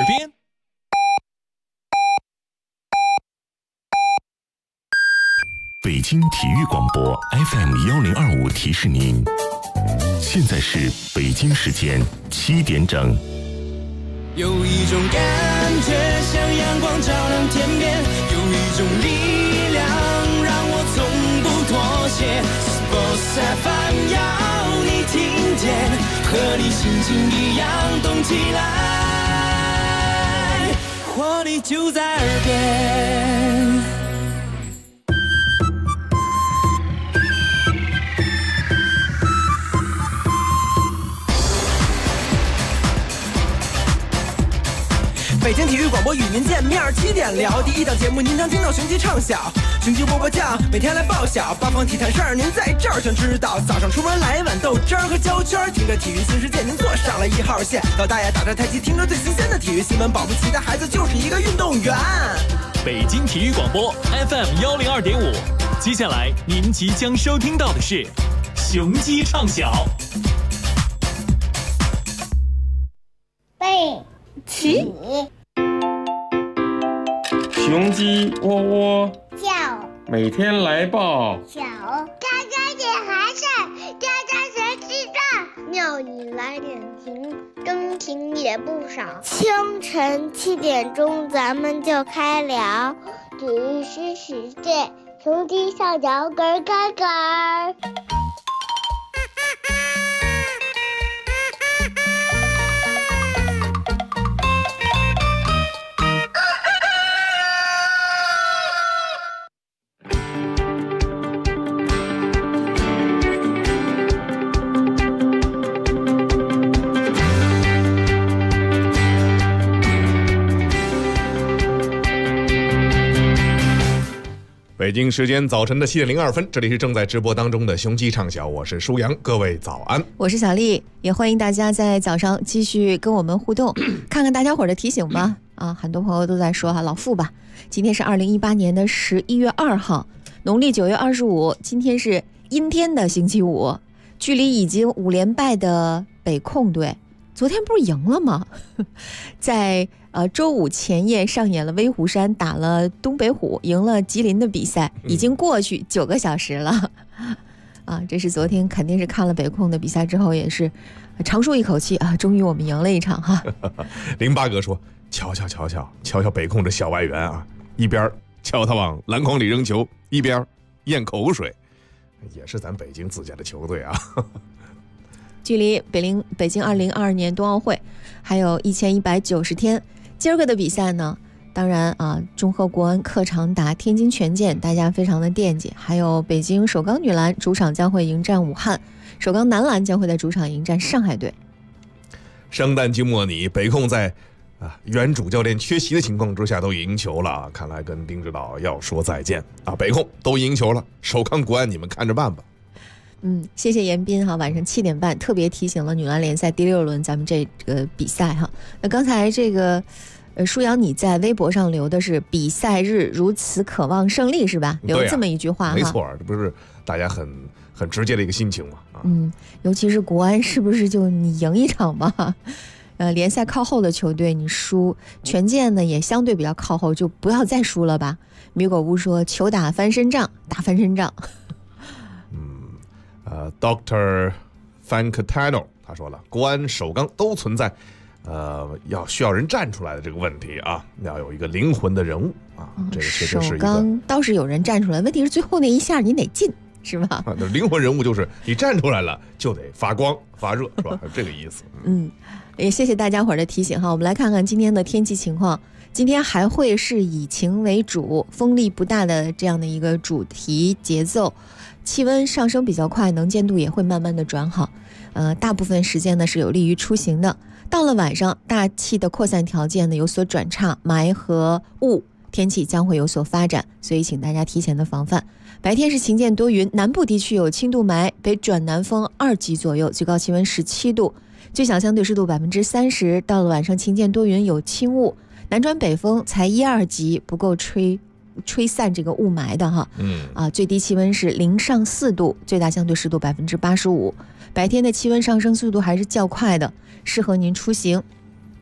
边。 北京体育广播 FM1025提示您，现在是北京时间7点整。 有一种感觉像阳光照亮天边，有一种力量让我从不妥协。Sports FM 要你听见，和你心情一样动起来，活力就在耳边。北京体育广播与您见面，7点聊第一档节目，您将听到雄鸡唱晓，雄鸡波波酱，每天来报晓，八方体坛事儿您在这儿全知道。早上出门来一碗豆汁儿和焦圈，听着体育新世界，您坐上了1号线。老大爷打着太极，听着最新鲜的体育新闻，保不齐的孩子就是一个运动员。 北京体育广播 FM102.5，接下来您即将收听到的是雄鸡唱晓。 背起雄鸡喔喔叫， 每天来报小家家点孩子，家家谁知道？庙里来点情，真情也不少。清晨7点钟，咱们就开聊体育新世界，雄鸡上脚咯咯咯。 北京时间早晨的7点02分，这里是正在直播当中的雄鸡唱晓，我是舒阳，各位早安， 我是小丽，也欢迎大家在早上继续跟我们互动，看看大家伙的提醒吧。很多朋友都在说老傅吧，今天是2018年的11月2号，农历9月25，今天是阴天的星期五，距离已经5连败的北控队，昨天不是赢了吗？在周五前夜上演了威虎山打了东北虎，赢了吉林的比赛，已经过去9个小时了。这是昨天肯定是看了北控的比赛之后，也是长舒一口气啊，终于我们赢了一场哈。 08哥说，瞧瞧北控这小外援啊，一边瞧他往篮筐里扔球，一边咽口水，也是咱北京自家的球队啊。 距离北京2022年冬奥会还有1190天，今儿个的比赛呢，当然中赫国安客场打天津权健，大家非常的惦记。还有北京首钢女篮主场将会迎战武汉，首钢男篮将会在主场迎战上海队。 圣诞季末你北控在原主教练缺席的情况之下都赢球了，看来跟丁指导要说再见北控都赢球了，首钢国安你们看着办吧。 谢谢严斌晚上7点半特别提醒了女篮联赛第6轮咱们这个比赛那刚才这个舒阳你在微博上留的是比赛日如此渴望胜利是吧？留这么一句话没错，这不是大家很直接的一个心情吗？ 尤其是国安是不是就你赢一场吧？联赛靠后的球队你输，权健呢也相对比较靠后，就不要再输了吧。米果乌说球打翻身仗，打翻身仗。 Dr. Fancatano 他说了，国安首钢都存在需要人站出来的这个问题要有一个灵魂的人物这个确实是一个。首钢倒是有人站出来，问题是最后那一下你得进是吧？ 灵魂人物就是你站出来了就得发光发热是吧？这个意思。 也谢谢大家伙的提醒我们来看看今天的天气情况。今天还会是以晴为主，风力不大的这样的一个主题节奏，气温上升比较快，能见度也会慢慢的转好。大部分时间呢是有利于出行的。到了晚上，大气的扩散条件呢有所转差，霾和雾天气将会有所发展，所以请大家提前的防范。白天是晴间多云，南部地区有轻度霾，北转南风2级左右，最高气温17度，最小相对湿度30%。到了晚上晴间多云有轻雾，南转北风才1、2级，不够吹散这个雾霾的最低气温是0上4度，最大相对湿度85%。白天的气温上升速度还是较快的，适合您出行。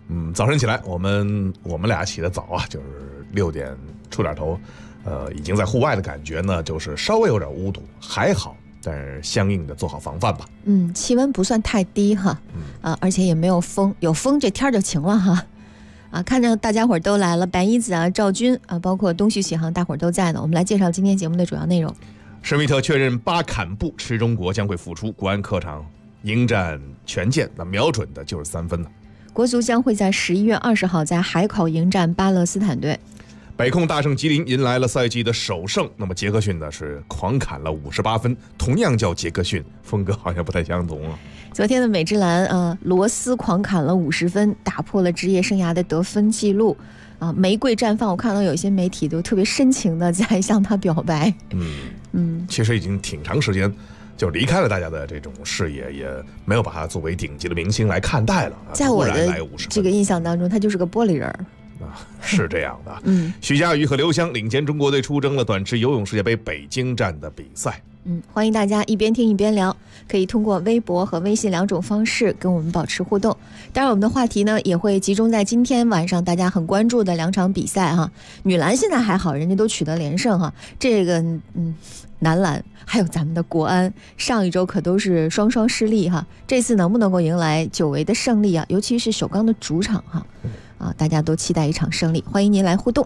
早晨起来，我们俩起得早啊，就是6点出点头，已经在户外的感觉呢，就是稍微有点污堵，还好，但是相应的做好防范吧。 气温不算太低哈，而且也没有风，有风这天就晴了哈。看着大家伙都来了，白衣子啊、赵军啊，包括东旭启航，大伙都在呢。我们来介绍今天节目的主要内容。 施密特确认巴坎布持中国将会复出，国安客场迎战权健，那瞄准的就是3分呢。 国足将会在11月20号在海口迎战巴勒斯坦队。 北控大胜吉林，迎来了赛季的首胜。那么杰克逊呢是狂砍了58分，同样叫杰克逊，风格好像不太相同啊。 昨天的美职篮罗斯狂砍了50分，打破了职业生涯的得分记录玫瑰绽放，我看到有一些媒体都特别深情的在向他表白。 其实已经挺长时间就离开了大家的这种视野，也没有把他作为顶级的明星来看待了。 在我的这个印象当中，他就是个玻璃人是这样的。徐嘉余和刘湘领衔中国队出征了短池游泳世界杯北京站的比赛。 欢迎大家一边听一边聊，可以通过微博和微信2种方式跟我们保持互动。当然我们的话题呢也会集中在今天晚上大家很关注的2场比赛哈。女篮现在还好，人家都取得连胜哈。这个男篮还有咱们的国安，上一周可都是双失利哈。这次能不能够迎来久违的胜利啊？尤其是首钢的主场哈。大家都期待一场胜利，欢迎您来互动。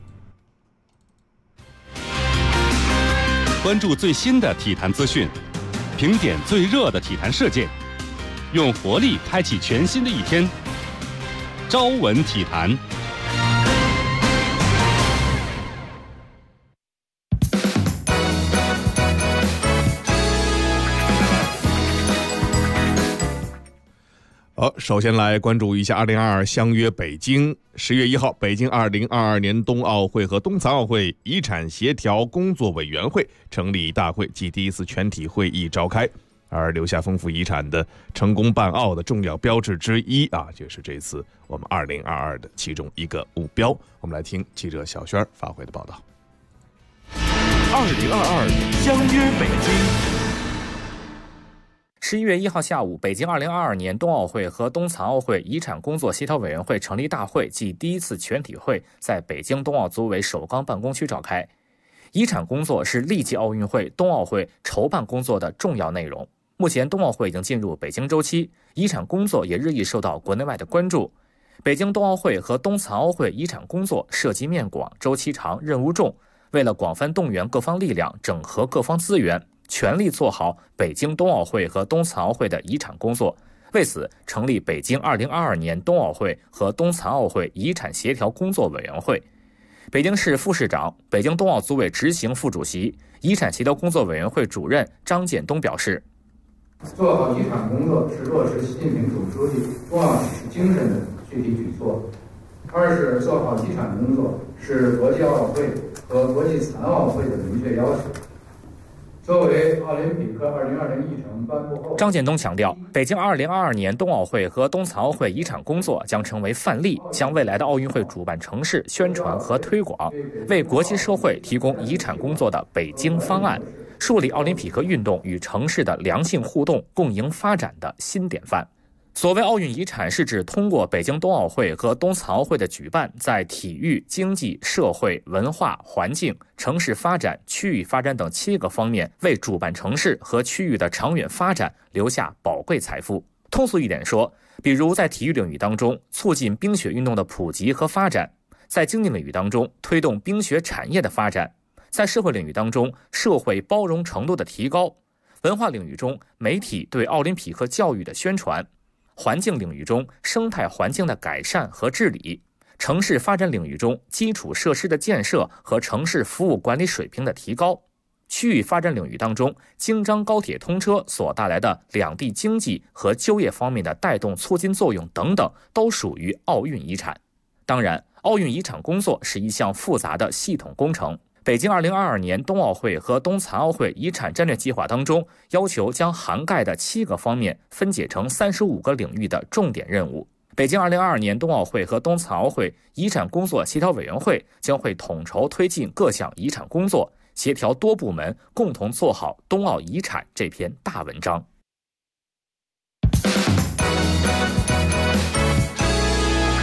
关注最新的体坛资讯，评点最热的体坛事件，用活力开启全新的一天。朝闻体坛。 首先来关注一下2022相约北京。10月1号，北京2022年冬奥会和冬残奥会遗产协调工作委员会成立大会暨第1次全体会议召开，而留下丰富遗产的成功办奥的重要标志之一就是这次我们2022的其中一个目标。我们来听记者小轩发回的报道。 2022相约北京。 11月1号下午，北京2022年冬奥会和冬残奥会遗产工作协调委员会成立大会暨第1次全体会在北京冬奥组委首钢办公区召开。遗产工作是历届奥运会、冬奥会筹办工作的重要内容。目前冬奥会已经进入北京周期，遗产工作也日益受到国内外的关注。北京冬奥会和冬残奥会遗产工作涉及面广、周期长、任务重，为了广泛动员各方力量，整合各方资源，全力做好北京冬奥会和冬残奥会的遗产工作，为此成立北京2022年冬奥会和冬残奥会遗产协调工作委员会。北京市副市长、北京冬奥组委执行副主席、遗产协调工作委员会主任张建东表示， 做好遗产工作是落实习近平总书记冬奥指示精神的具体举措。2是做好遗产工作是国际奥委会和国际残奥会的明确要求。作为奥林匹克2020议程颁布后， 张建东强调，北京2022年冬奥会和冬残奥会遗产工作将成为范例，向未来的奥运会主办城市宣传和推广，为国际社会提供遗产工作的北京方案，树立奥林匹克运动与城市的良性互动、共赢发展的新典范。所谓奥运遗产，是指通过北京冬奥会和冬残奥会的举办，在体育、经济、社会、文化、环境、城市发展、区域发展等7个方面，为主办城市和区域的长远发展留下宝贵财富。通俗一点说，比如在体育领域当中，促进冰雪运动的普及和发展；在经济领域当中，推动冰雪产业的发展；在社会领域当中，社会包容程度的提高；文化领域中，媒体对奥林匹克教育的宣传；环境领域中，生态环境的改善和治理；城市发展领域中，基础设施的建设和城市服务管理水平的提高；区域发展领域当中，京张高铁通车所带来的两地经济和就业方面的带动促进作用等等，都属于奥运遗产。当然，奥运遗产工作是一项复杂的系统工程。北京2022年冬奥会和冬残奥会遗产战略计划当中，要求将涵盖的7个方面分解成35个领域的重点任务。北京2022年冬奥会和冬残奥会遗产工作协调委员会将会统筹推进各项遗产工作，协调多部门共同做好冬奥遗产这篇大文章。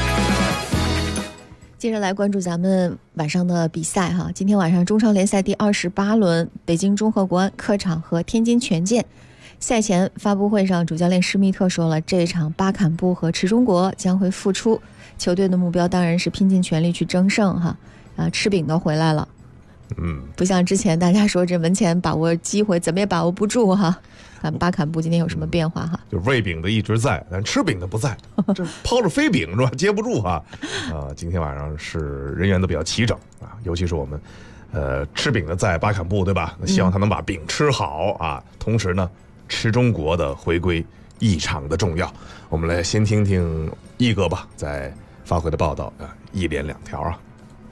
接着来关注咱们晚上的比赛哈。今天晚上中超联赛第28轮，北京中赫国安客场和天津权健。赛前发布会上，主教练施密特说了，这一场巴坎布和池中国将会复出，球队的目标当然是拼尽全力去争胜哈。吃饼都回来了，不像之前大家说这门前把握机会怎么也把握不住哈。看巴坎布今天有什么变化哈？ 就喂饼的一直在，但吃饼的不在，这抛着飞饼是吧？接不住哈。今天晚上是人员都比较齐整啊，尤其是我们吃饼的在巴坎布对吧？希望他能把饼吃好啊。同时呢，池中国的回归异常的重要。我们来先听听一哥吧，在发回的报道一连两条啊。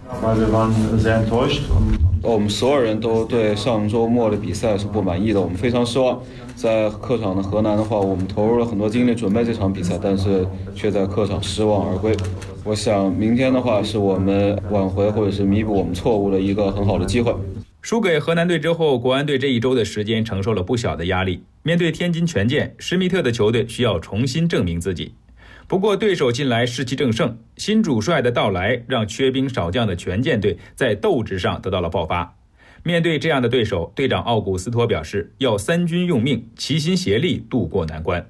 我们所有人都对上周末的比赛是不满意的，我们非常失望。在客场的河南的话，我们投入了很多精力准备这场比赛，但是却在客场失望而归。我想明天的话是我们挽回或者是弥补我们错误的一个很好的机会。 输给河南队之后，国安队这一周的时间承受了不小的压力。面对天津权健，施密特的球队需要重新证明自己。不过对手近来士气正盛，新主帅的到来让缺兵少将的权健队在斗志上得到了爆发。面对这样的对手，队长奥古斯托表示要三军用命，齐心协力度过难关。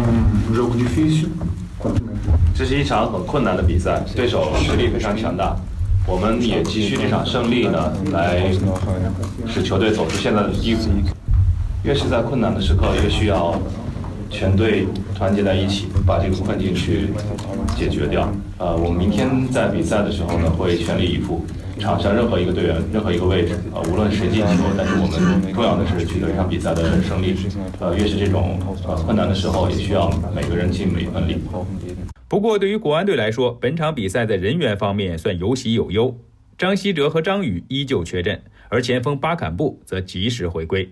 这是一场很困难的比赛，对手实力非常强大，我们也急需这场胜利呢，来使球队走出现在的低谷。越是在困难的时刻，越需要全队团结在一起，把这个困境去解决掉。我们明天在比赛的时候呢，会全力以赴。场上任何一个队员、任何一个位置，无论谁进球，但是我们重要的是取得这场比赛的胜利。越是这种困难的时候，也需要每个人尽每一份力。 不过，对于国安队来说，本场比赛在人员方面算有喜有忧。张稀哲和张宇依旧缺阵，而前锋巴坎布则及时回归。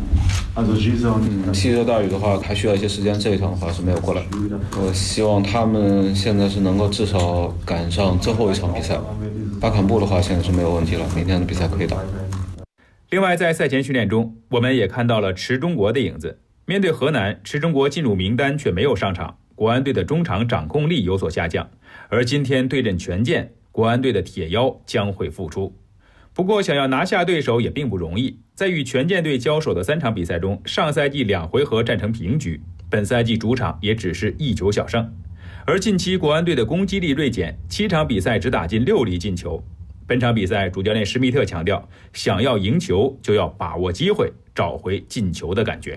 稀哲大宇的话还需要一些时间，这一场的话是没有过来。我希望他们现在是能够至少赶上最后一场比赛。巴坎布的话现在是没有问题了，明天的比赛可以打。 另外，在赛前训练中，我们也看到了池中国的影子。面对河南，池中国进入名单却没有上场，国安队的中场掌控力有所下降。而今天对阵权健，国安队的铁腰将会复出。不过想要拿下对手也并不容易，在与权健队交手的3场比赛中，上赛季2回合战成平局，本赛季主场也只是1球小胜。而近期国安队的攻击力锐减，7场比赛只打进6粒进球。本场比赛主教练施密特强调，想要赢球就要把握机会，找回进球的感觉。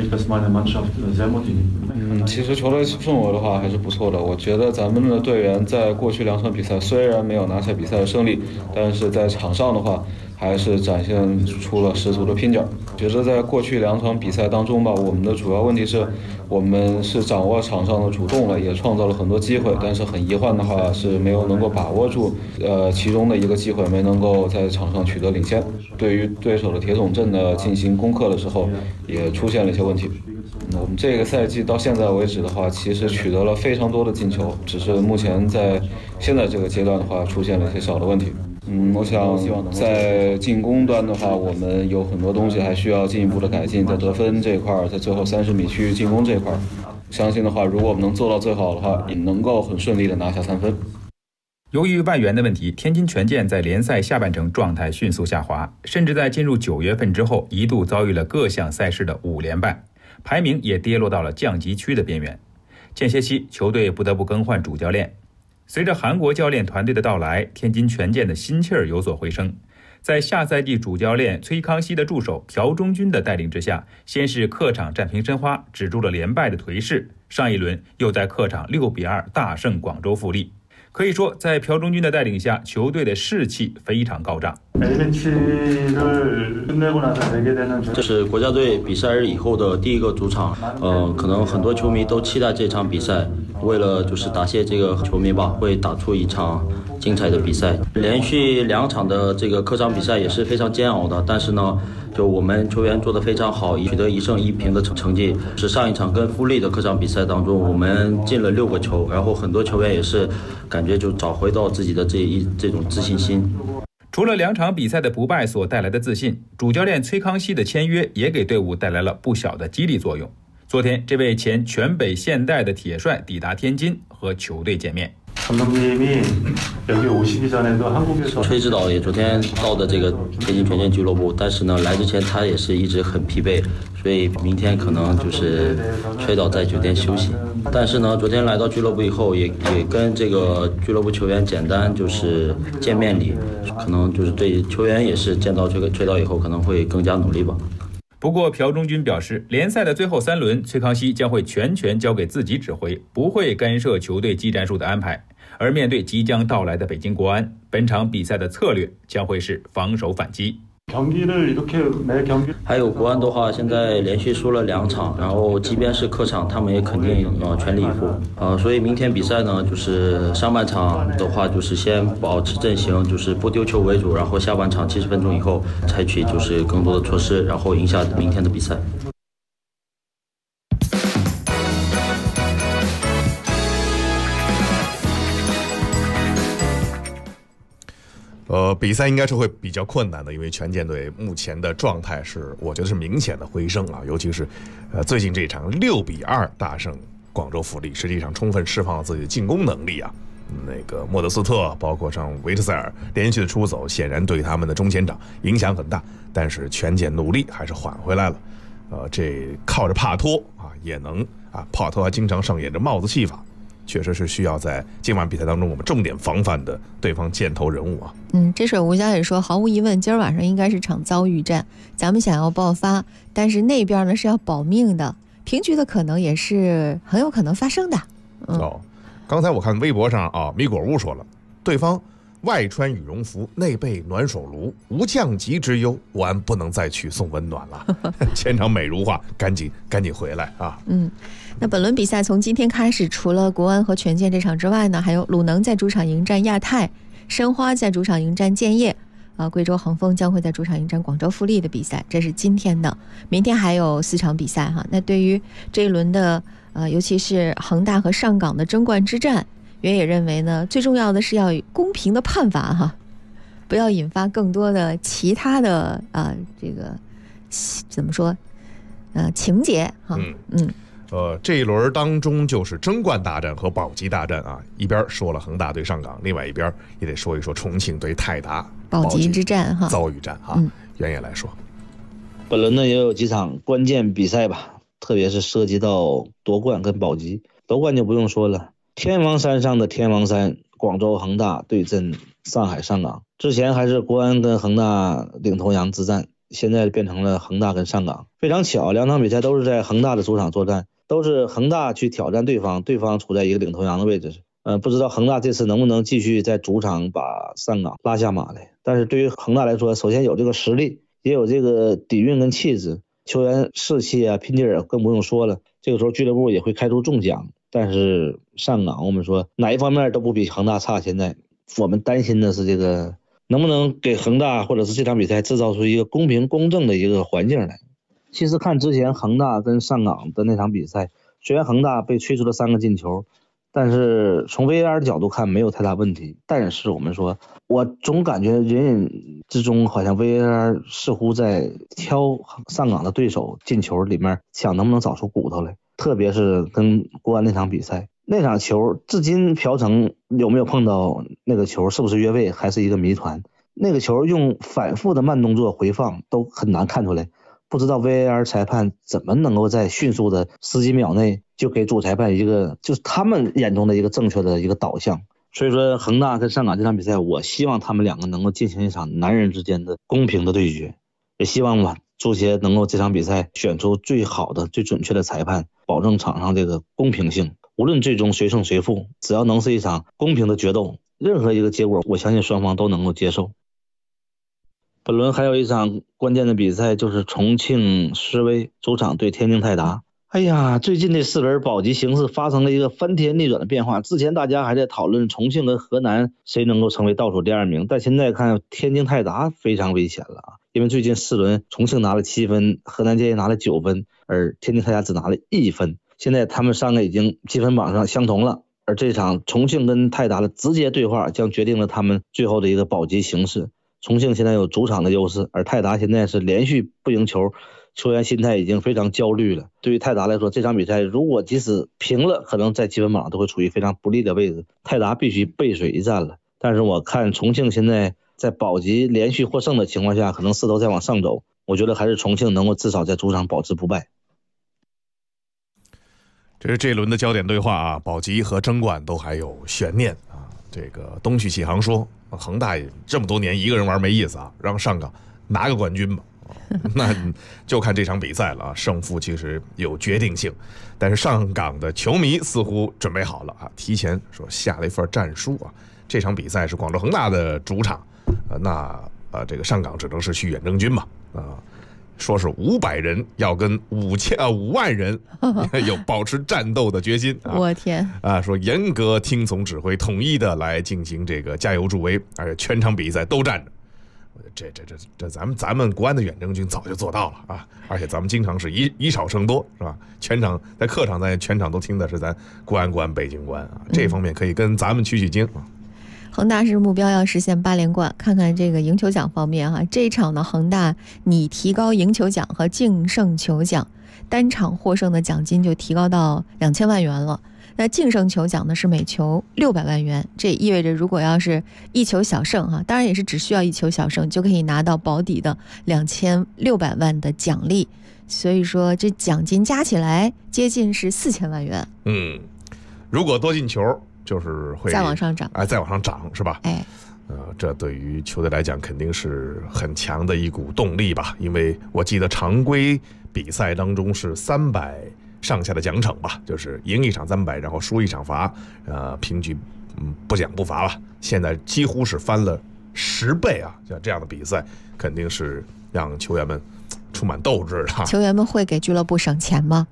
其实球队氛围的话还是不错的。我觉得咱们的队员在过去2场比赛虽然没有拿下比赛的胜利，但是在场上的话还是展现出了十足的拼劲儿。觉得在过去2场比赛当中吧，我们的主要问题是我们是掌握场上的主动了，也创造了很多机会，但是很遗憾的话是没有能够把握住其中的一个机会，没能够在场上取得领先。对于对手的铁桶阵的进行攻克的时候，也出现了一些问题。我们这个赛季到现在为止的话，其实取得了非常多的进球，只是目前在现在这个阶段的话，出现了一些小的问题。我想在进攻端的话，我们有很多东西还需要进一步的改进，在得分这一块，在最后30米区域进攻这一块，相信的话，如果我们能做到最好的话，也能够很顺利的拿下3分。 由于外援的问题，天津权健在联赛下半程状态迅速下滑，甚至在进入9月份之后，一度遭遇了各项赛事的5连败，排名也跌落到了降级区的边缘。间歇期，球队不得不更换主教练。随着韩国教练团队的到来，天津权健的心气儿有所回升。在下赛季主教练崔康熙的助手朴忠军的带领之下，先是客场战平申花，止住了连败的颓势，上一轮又在客场6-2大胜广州富力。可以说，在朴忠军的带领下，球队的士气非常高涨。 这是国家队比赛日以后的第一个主场，可能很多球迷都期待这场比赛，为了就是答谢这个球迷吧，会打出一场精彩的比赛。连续2场的这个客场比赛也是非常煎熬的，但是呢，就我们球员做得非常好，取得1胜1平的成绩。是上一场跟富力的客场比赛当中，我们进了6个球，然后很多球员也是感觉就找回到自己的这种自信心。 除了2场比赛的不败所带来的自信，主教练崔康熙的签约也给队伍带来了不小的激励作用。昨天，这位前全北现代的铁帅抵达天津和球队见面。 감독님이 여기 오신 崔指导也昨天到的这个天津权健俱乐部，但是呢，来之前他也是一直很疲惫，所以明天可能就是崔导在酒店休息。但是呢，昨天来到俱乐部以后，也跟这个俱乐部球员简单就是见面礼，可能就是对球员也是见到崔导以后可能会更加努力吧。 不过朴忠军表示，联赛的最后3轮，崔康熙将会全权交给自己指挥，不会干涉球队技战术的安排。而面对即将到来的北京国安，本场比赛的策略将会是防守反击。 还有国安的话，现在连续输了2场，然后即便是客场，他们也肯定全力以赴。所以明天比赛呢，就是上半场的话，就是先保持阵型，就是不丢球为主，然后下半场70分钟以后采取就是更多的措施，然后赢下明天的比赛。 比赛应该是会比较困难的，因为权健队目前的状态是，我觉得是明显的回升啊，尤其是最近这场6-2大胜广州富力，实际上充分释放了自己的进攻能力啊。那个莫德斯特，包括像维特塞尔连续的出走，显然对他们的中前场影响很大。但是权健努力还是缓回来了，这靠着帕托啊也能啊，帕托还经常上演着帽子戏法。确实是需要在今晚比赛当中我们重点防范的对方箭头人物啊。 这水吴晓也说，毫无疑问今儿晚上应该是场遭遇战，咱们想要爆发，但是那边呢是要保命的，平局的可能也是很有可能发生的。 刚才我看微博上啊，米果屋说了，对方外穿羽绒服，内备暖手炉，无降级之忧，国安不能再去送温暖了。前场美如画，赶紧回来啊！ 那本轮比赛从今天开始，除了国安和权健这场之外呢，还有鲁能在主场迎战亚泰，申花在主场迎战建业，贵州恒丰将会在主场迎战广州富力的比赛，这是今天的。明天还有4场比赛哈。那对于这一轮的尤其是恒大和上港的争冠之战，原也认为呢，最重要的是要公平的判罚哈，不要引发更多的其他的这个怎么说情节哈。 这一轮当中就是争冠大战和保级大战啊，一边说了恒大对上港，另外一边也得说一说重庆对泰达保级之战哈， 遭遇战哈。原也来说， 本轮呢也有几场关键比赛吧，特别是涉及到夺冠跟保级。夺冠就不用说了，天王山上的天王山，广州恒大对阵上海上港，之前还是国安跟恒大领头羊之战，现在变成了恒大跟上港。非常巧，2场比赛都是在恒大的主场作战，都是恒大去挑战对方，对方处在一个领头羊的位置。不知道恒大这次能不能继续在主场把上港拉下马来。但是对于恒大来说，首先有这个实力，也有这个底蕴跟气质，球员士气啊拼劲儿更不用说了，这个时候俱乐部也会开出重奖。但是上港我们说哪一方面都不比恒大差，现在我们担心的是这个能不能给恒大或者是这场比赛制造出一个公平公正的一个环境来。其实看之前恒大跟上港的那场比赛，虽然恒大被吹出了3个进球，但是从 VAR 的角度看没有太大问题。但是我们说，我总感觉隐隐之中好像 VAR 似乎在挑上港的对手进球里面想能不能找出骨头来，特别是跟国安那场比赛，那场球至今朴成有没有碰到那个球，是不是越位还是一个谜团。那个球用反复的慢动作回放都很难看出来，不知道 VAR 裁判怎么能够在迅速的10几秒内就给主裁判一个就是他们眼中的一个正确的一个导向。所以说恒大跟上港这场比赛，我希望他们2个能够进行一场男人之间的公平的对决，也希望吧足协能够这场比赛选出最好的最准确的裁判，保证场上这个公平性。无论最终谁胜谁负，只要能是一场公平的决斗，任何一个结果我相信双方都能够接受。本轮还有一场关键的比赛，就是重庆狮威主场对天津泰达。哎呀，最近这4轮保级形势发生了一个翻天逆转的变化。之前大家还在讨论重庆跟河南谁能够成为倒数第2名，但现在看天津泰达非常危险了啊！因为最近4轮重庆拿了7分，河南建业拿了9分，而天津泰达只拿了1分。现在他们3个已经积分榜上相同了，而这场重庆跟泰达的直接对话将决定了他们最后的一个保级形势。重庆现在有主场的优势，而泰达现在是连续不赢球，球员心态已经非常焦虑了。对于泰达来说，这场比赛如果即使平了，可能在积分榜都会处于非常不利的位置，泰达必须背水一战了。 但是我看重庆现在在保级连续获胜的情况下，可能势头再往上走，我觉得还是重庆能够至少在主场保持不败。 这是这一轮的焦点对话啊，保级和争冠都还有悬念啊。这个东旭启航说，恒大这么多年一个人玩没意思啊，让上港拿个冠军吧。那就看这场比赛了啊，胜负其实有决定性，但是上港的球迷似乎准备好了啊，提前说下了一份战书啊。这场比赛是广州恒大的主场，这个上港只能是去远征军嘛说是500人要跟5万人有保持战斗的决心我天啊！说严格听从指挥，统一的来进行这个加油助威，而且全场比赛都站着。这咱们国安的远征军早就做到了啊！而且咱们经常是以少胜多，是吧？全场在客场在全场都听的是咱国安北京国安啊，这方面可以跟咱们取经啊。 恒大是目标要实现8连冠，看看这个赢球奖方面哈，这一场呢，恒大拟提高赢球奖和净胜球奖，单场获胜的奖金就提高到2000万元了。那净胜球奖呢是每球600万元，这意味着如果要是一球小胜哈，当然也是只需要一球小胜就可以拿到保底的2600万的奖励，所以说这奖金加起来接近是4000万元。 如果多进球就是会再往上涨， 再往上涨是吧？这对于球队来讲肯定是很强的一股动力吧，因为我记得常规比赛当中是300上下的奖惩吧，就是赢一场300，然后输一场罚，平局不奖不罚吧。现在几乎是翻了10倍啊！像这样的比赛，肯定是让球员们充满斗志的。 球员们会给俱乐部省钱吗？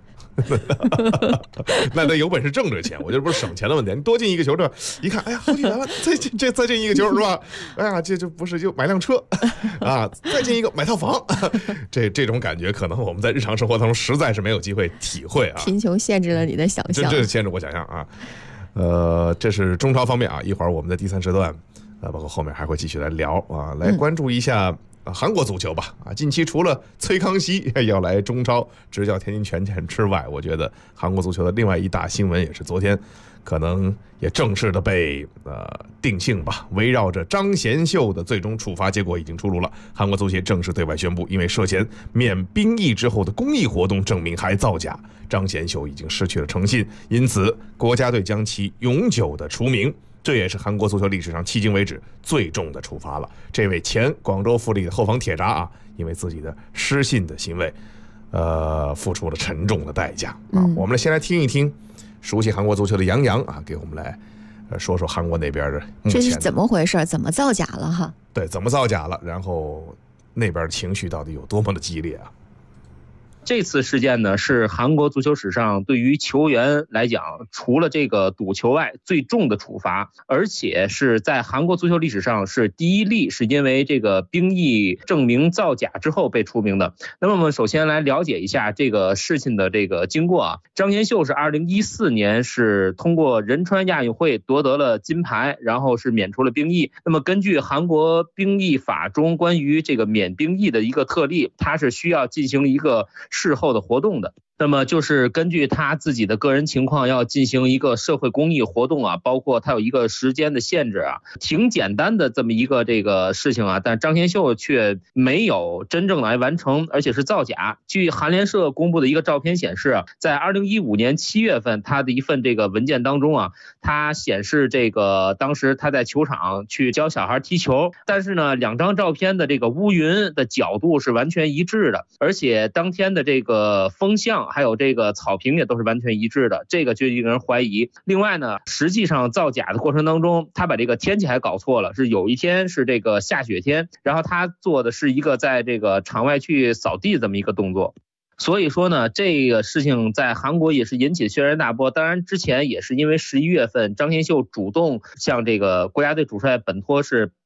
那得有本事挣这钱，我觉得不是省钱的问题。你多进一个球，这一看，哎呀，好几百万，再进一个球是吧？哎呀，这不是就买辆车啊？再进一个买套房，这种感觉可能我们在日常生活当中实在是没有机会体会啊。 贫穷限制了你的想象， 这限制我想象啊。这是中超方面啊，一会儿我们的第3时段，包括后面还会继续来聊啊，来关注一下。韩国足球吧啊，近期除了崔康熙要来中超执教天津权健之外，我觉得韩国足球的另外一大新闻也是昨天可能也正式的被定性吧。围绕着张贤秀的最终处罚结果已经出炉了，韩国足协正式对外宣布，因为涉嫌免兵役之后的公益活动证明还造假，张贤秀已经失去了诚信，因此国家队将其永久的除名。这也是韩国足球历史上迄今为止最重的处罚了。这位前广州富力的后防铁闸啊，因为自己的失信的行为，付出了沉重的代价啊。我们先来听一听熟悉韩国足球的杨洋啊，给我们来说说韩国那边的目前这是怎么回事，怎么造假了哈？ 对，怎么造假了？然后那边情绪到底有多么的激烈啊？ 这次事件呢，是韩国足球史上对于球员来讲，除了这个赌球外最重的处罚，而且是在韩国足球历史上是第一例是因为这个兵役证明造假之后被除名的。那么我们首先来了解一下这个事情的这个经过啊。张贤秀是2014年是通过仁川亚运会夺得了金牌，然后是免除了兵役。那么根据韩国兵役法中关于这个免兵役的一个特例，它是需要进行一个事后的活动的。那么就是根据他自己的个人情况要进行一个社会公益活动啊，包括他有一个时间的限制啊，挺简单的这么一个这个事情啊，但张贤秀却没有真正来完成，而且是造假。据韩联社公布的一个照片显示啊，在2015年7月份他的一份这个文件当中啊，他显示这个当时他在球场去教小孩踢球，但是呢2张照片的这个乌云的角度是完全一致的，而且当天的这个风向还有这个草坪也都是完全一致的，这个就令人怀疑。另外呢，实际上造假的过程当中，他把这个天气还搞错了，是有一天是这个下雪天，然后他做的是一个在这个场外去扫地这么一个动作。所以说呢，这个事情在韩国也是引起轩然大波。当然之前也是因为11月份张贤秀主动向这个国家队主帅本托是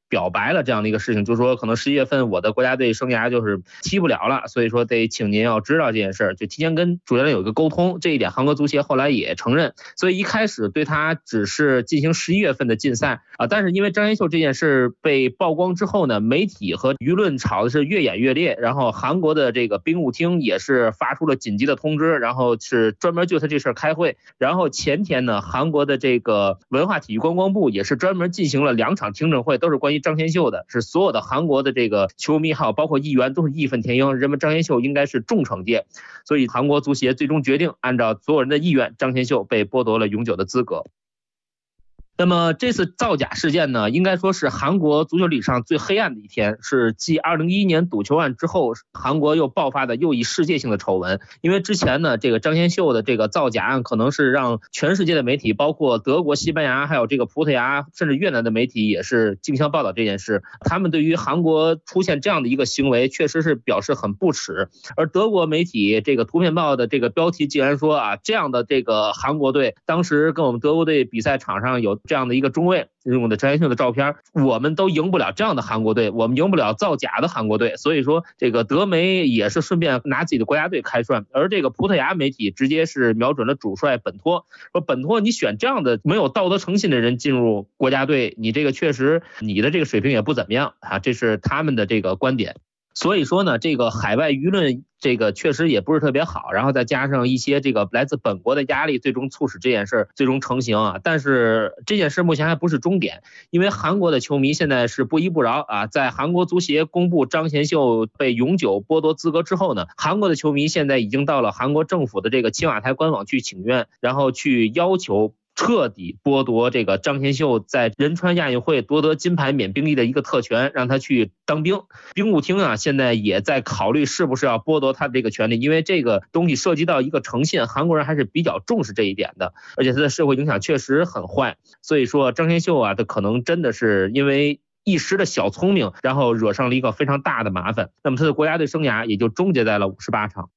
表白了这样的一个事情，就是说可能11月份我的国家队生涯就是踢不了了，所以说得请您要知道这件事儿，就提前跟主教练有一个沟通。这一点韩国足协后来也承认，所以一开始对他只是进行11月份的禁赛啊。但是因为张贤秀这件事被曝光之后呢，媒体和舆论吵的是越演越烈，然后韩国的这个兵务厅也是发出了紧急的通知，然后是专门就他这事儿开会。然后前天呢，韩国的这个文化体育观光部也是专门进行了2场听证会，都是关于张贤秀的，是所有的韩国的这个球迷还有包括议员都是义愤填膺，认为张贤秀应该是重惩戒。所以韩国足协最终决定按照所有人的意愿，张贤秀被剥夺了永久的资格。那么这次造假事件呢，应该说是韩国足球历史上最黑暗的一天，是继2011年赌球案之后，韩国又爆发的又一世界性的丑闻。因为之前呢，这个张贤秀的这个造假案可能是让全世界的媒体，包括德国、西班牙，还有这个葡萄牙，甚至越南的媒体也是竞相报道这件事。他们对于韩国出现这样的一个行为，确实是表示很不耻。而德国媒体这个图片报的这个标题竟然说啊，这样的这个韩国队当时跟我们德国队比赛场上有这样的一个中卫用的张贤秀的照片，我们都赢不了这样的韩国队，我们赢不了造假的韩国队。所以说这个德媒也是顺便拿自己的国家队开涮，而这个葡萄牙媒体直接是瞄准了主帅本托，说本托你选这样的没有道德诚信的人进入国家队，你这个确实你的这个水平也不怎么样啊，这是他们的这个观点。所以说呢，这个海外舆论这个确实也不是特别好，然后再加上一些这个来自本国的压力，最终促使这件事最终成型啊。但是这件事目前还不是终点，因为韩国的球迷现在是不依不饶啊。在韩国足协公布张贤秀被永久剥夺资格之后呢，韩国的球迷现在已经到了韩国政府的这个青瓦台官网去请愿，然后去要求彻底剥夺这个张贤秀在仁川亚运会夺得金牌免兵役的一个特权，让他去当兵。兵务厅啊，现在也在考虑是不是要剥夺他的这个权利，因为这个东西涉及到一个诚信，韩国人还是比较重视这一点的，而且他的社会影响确实很坏。所以说张贤秀啊，他可能真的是因为一时的小聪明，然后惹上了一个非常大的麻烦，那么他的国家队生涯也就终结在了58场。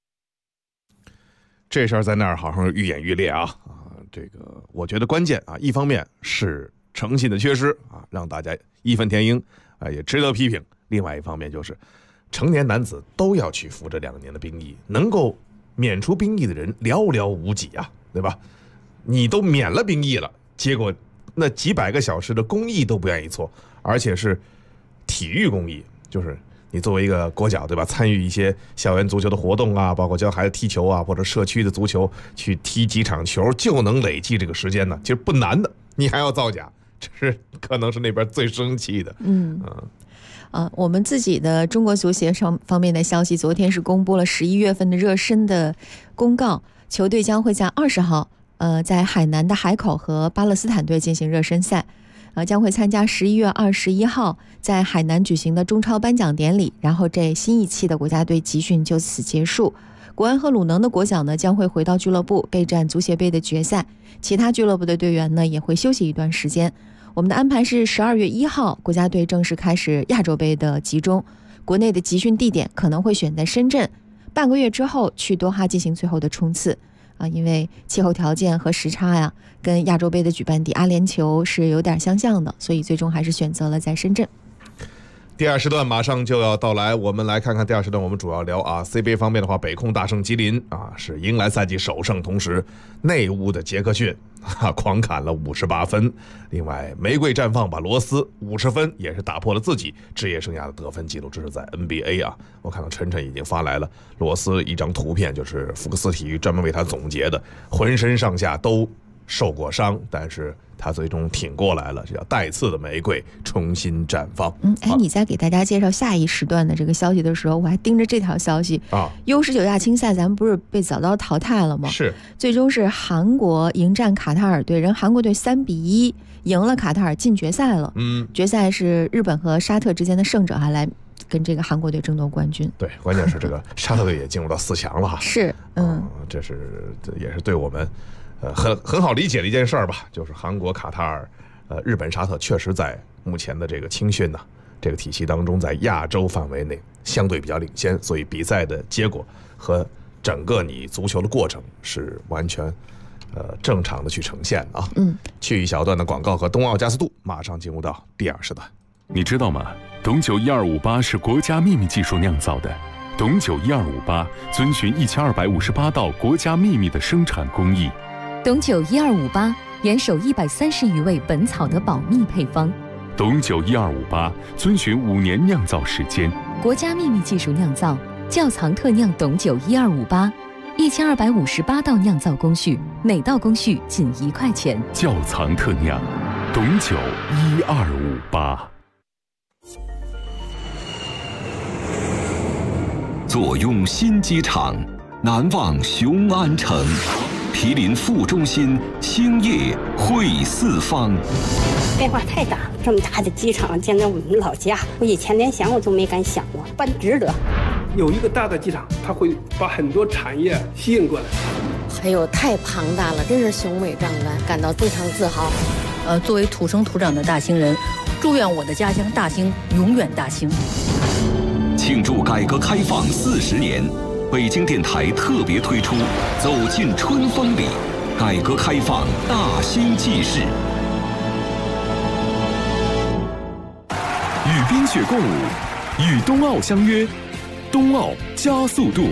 这事儿在那儿好像愈演愈烈啊。这个我觉得关键啊，一方面是诚信的缺失啊，让大家义愤填膺啊，也值得批评；另外一方面就是成年男子都要去服这2年的兵役，能够免除兵役的人寥寥无几啊，对吧？你都免了兵役了，结果那几百个小时的公益都不愿意做，而且是体育公益，就是你作为一个国脚，对吧？参与一些校园足球的活动啊，包括教孩子踢球啊，或者社区的足球，去踢几场球就能累计这个时间呢，其实不难的。你还要造假，这是可能是那边最生气的。 我们自己的中国足协上方面的消息，昨天是公布了11月份的热身的公告，球队将会在20号，在海南的海口和巴勒斯坦队进行热身赛。将会参加11月21号在海南举行的中超颁奖典礼，然后这新一期的国家队集训就此结束。国安和鲁能的国脚呢将会回到俱乐部备战足协杯的决赛，其他俱乐部的队员呢也会休息一段时间。我们的安排是12月1号国家队正式开始亚洲杯的集中，国内的集训地点可能会选在深圳，半个月之后去多哈进行最后的冲刺。因为气候条件和时差呀，跟亚洲杯的举办地阿联酋是有点相像的，所以最终还是选择了在深圳。 第二时段马上就要到来，我们来看看第二时段我们主要聊啊 CBA 方面的话，北控大胜吉林啊，是迎来赛季首胜，同时内乌的杰克逊狂砍了58分。另外玫瑰绽放把罗斯50分也是打破了自己职业生涯的得分记录，这是在 NBA 啊。我看到晨晨已经发来了罗斯一张图片，就是福克斯体育专门为他总结的，浑身上下都受过伤，但是他最终挺过来了，这叫带刺的玫瑰重新绽放。 你在给大家介绍下一时段的这个消息的时候，我还盯着这条消息啊。U19亚青赛咱们不是被早早淘汰了吗？是，最终是韩国迎战卡塔尔队，人韩国队3-1赢了卡塔尔，进决赛了。决赛是日本和沙特之间的胜者还来跟这个韩国队争夺冠军。对，关键是这个沙特队也进入到4强了哈。是，这也是对我们很好理解的一件事儿吧，就是韩国、卡塔尔、日本、沙特确实在目前的这个青训这个体系当中，在亚洲范围内相对比较领先，所以比赛的结果和整个你足球的过程是完全正常的去呈现啊。去一小段的广告和冬奥加速度，马上进入到第二时段。 你知道吗？董酒1258是国家秘密技术酿造的。董酒1258遵循1258道国家秘密的生产工艺。 董酒1258严守130余味本草的保密配方。 董酒1258遵循5年酿造时间， 国家秘密技术酿造，窖藏特酿董酒1258，1258道酿造工序，每道工序仅1块钱。 窖藏特酿，董酒1258。 坐拥新机场，难忘雄安城。毗邻副中心，兴业汇四方。 变化太大，这么大的机场建在我们老家，我以前连想我都没敢想过，办值得。 有一个大的机场，它会把很多产业吸引过来。 哎呦，太庞大了，真是雄伟壮观，感到非常自豪。 作为土生土长的大兴人，祝愿我的家乡大兴永远大兴。 庆祝改革开放40年，北京电台特别推出《走进春风里》，改革开放大兴纪事。 与冰雪共舞，与冬奥相约，冬奥加速度。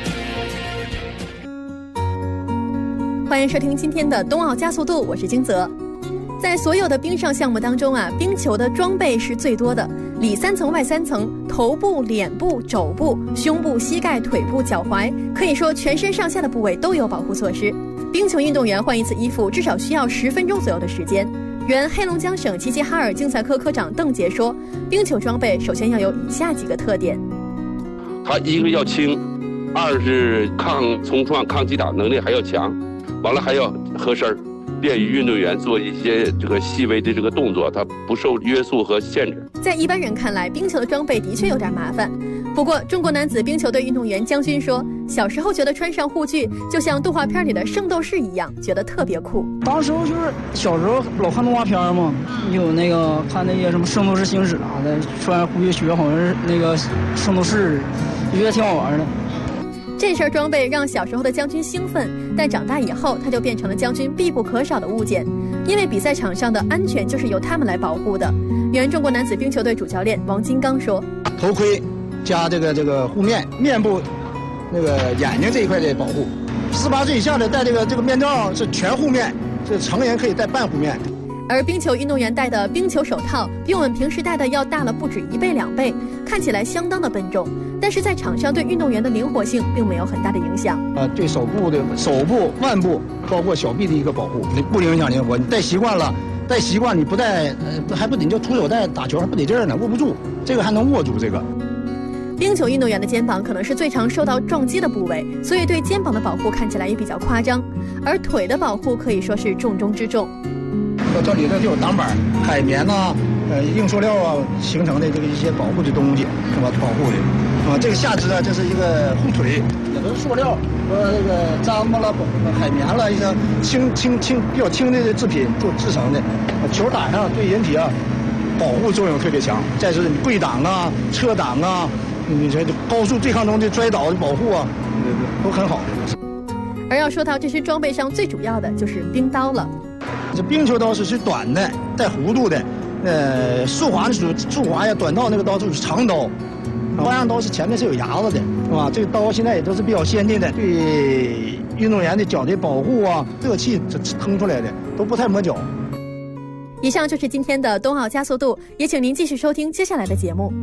欢迎收听今天的冬奥加速度，我是金泽。在所有的冰上项目当中啊，冰球的装备是最多的，里3层外3层，头部、脸部、肘部、胸部、膝盖、腿部、脚踝，可以说全身上下的部位都有保护措施。冰球运动员换一次衣服至少需要10分钟左右的时间。原黑龙江省齐齐哈尔竞赛科科长邓杰说，冰球装备首先要有以下几个特点： 它一个要轻，2是抗冲撞、抗击打能力还要强，完了还要合身，便于运动员做一些这个细微的这个动作，它不受约束和限制。 在一般人看来，冰球的装备的确有点麻烦。不过，中国男子冰球队运动员姜军说，小时候觉得穿上护具就像动画片里的圣斗士一样，觉得特别酷。 当时就是小时候老看动画片嘛，有那个看那些什么圣斗士星矢啊的，穿护具学好像是那个圣斗士，觉得挺好玩的。 这身装备让小时候的姜军兴奋，但长大以后他就变成了姜军必不可少的物件，因为比赛场上的安全就是由他们来保护的。原中国男子冰球队主教练王金刚说， 头盔加这个护面，面部那个眼睛这一块的保护，18岁以下的戴这个面罩是全护面，这成人可以戴半护面。 而冰球运动员戴的冰球手套比我们平时戴的要大了不止1倍2倍，看起来相当的笨重，但是在场上对运动员的灵活性并没有很大的影响。 对手部、腕部，包括小臂的一个保护，不影响灵活。你戴习惯了，你不戴，还不得你就徒手戴打球还不得劲儿呢，握不住，这个还能握住这个。 冰球运动员的肩膀可能是最常受到撞击的部位，所以对肩膀的保护看起来也比较夸张，而腿的保护可以说是重中之重。 这里头就有挡板、海绵呐、硬塑料啊形成的这个一些保护的东西，是吧？保护的啊，这个下肢啊，这是一个护腿，也都是塑料和那个毡子了、海绵了，一些比较轻的制品做制成的。球打上对人体啊保护作用特别强。再是跪挡啊、侧挡啊，你这高速对抗中的摔倒的保护啊，都很好。 而要说到这身装备上最主要的就是冰刀了。 这冰球刀是短的，带弧度的，速滑呀，短道那个刀就是长刀，花样刀是前面是有牙子的，是吧？这个刀现在也都是比较先进的，对运动员的脚的保护啊，热气腾出来的都不太磨脚。 以上就是今天的冬奥加速度，也请您继续收听接下来的节目。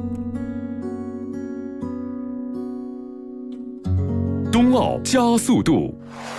冬奥加速度。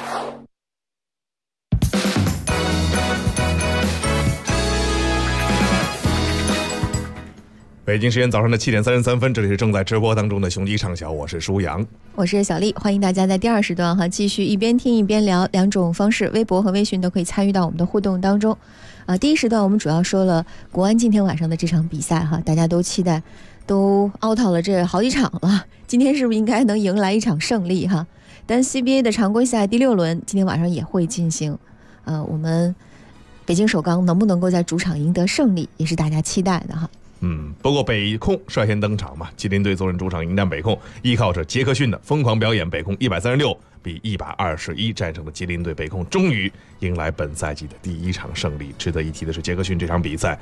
北京时间早上的7点33分，这里是正在直播当中的雄鸡畅晓，我是舒阳， 我是小丽，欢迎大家在第2时段继续一边听一边聊，2种方式，微博和微信都可以参与到我们的互动当中。第1时段我们主要说了国安今天晚上的这场比赛大家都期待，都out了这好几场了，今天是不是应该能迎来一场胜利但 CBA 的常规赛第6轮今天晚上也会进行，我们北京首钢能不能够在主场赢得胜利，也是大家期待的不过北控率先登场嘛，吉林队坐镇主场迎战北控，依靠着杰克逊的疯狂表演，北控136比121战胜了吉林队，北控终于迎来本赛季的第1场胜利。值得一提的是，杰克逊这场比赛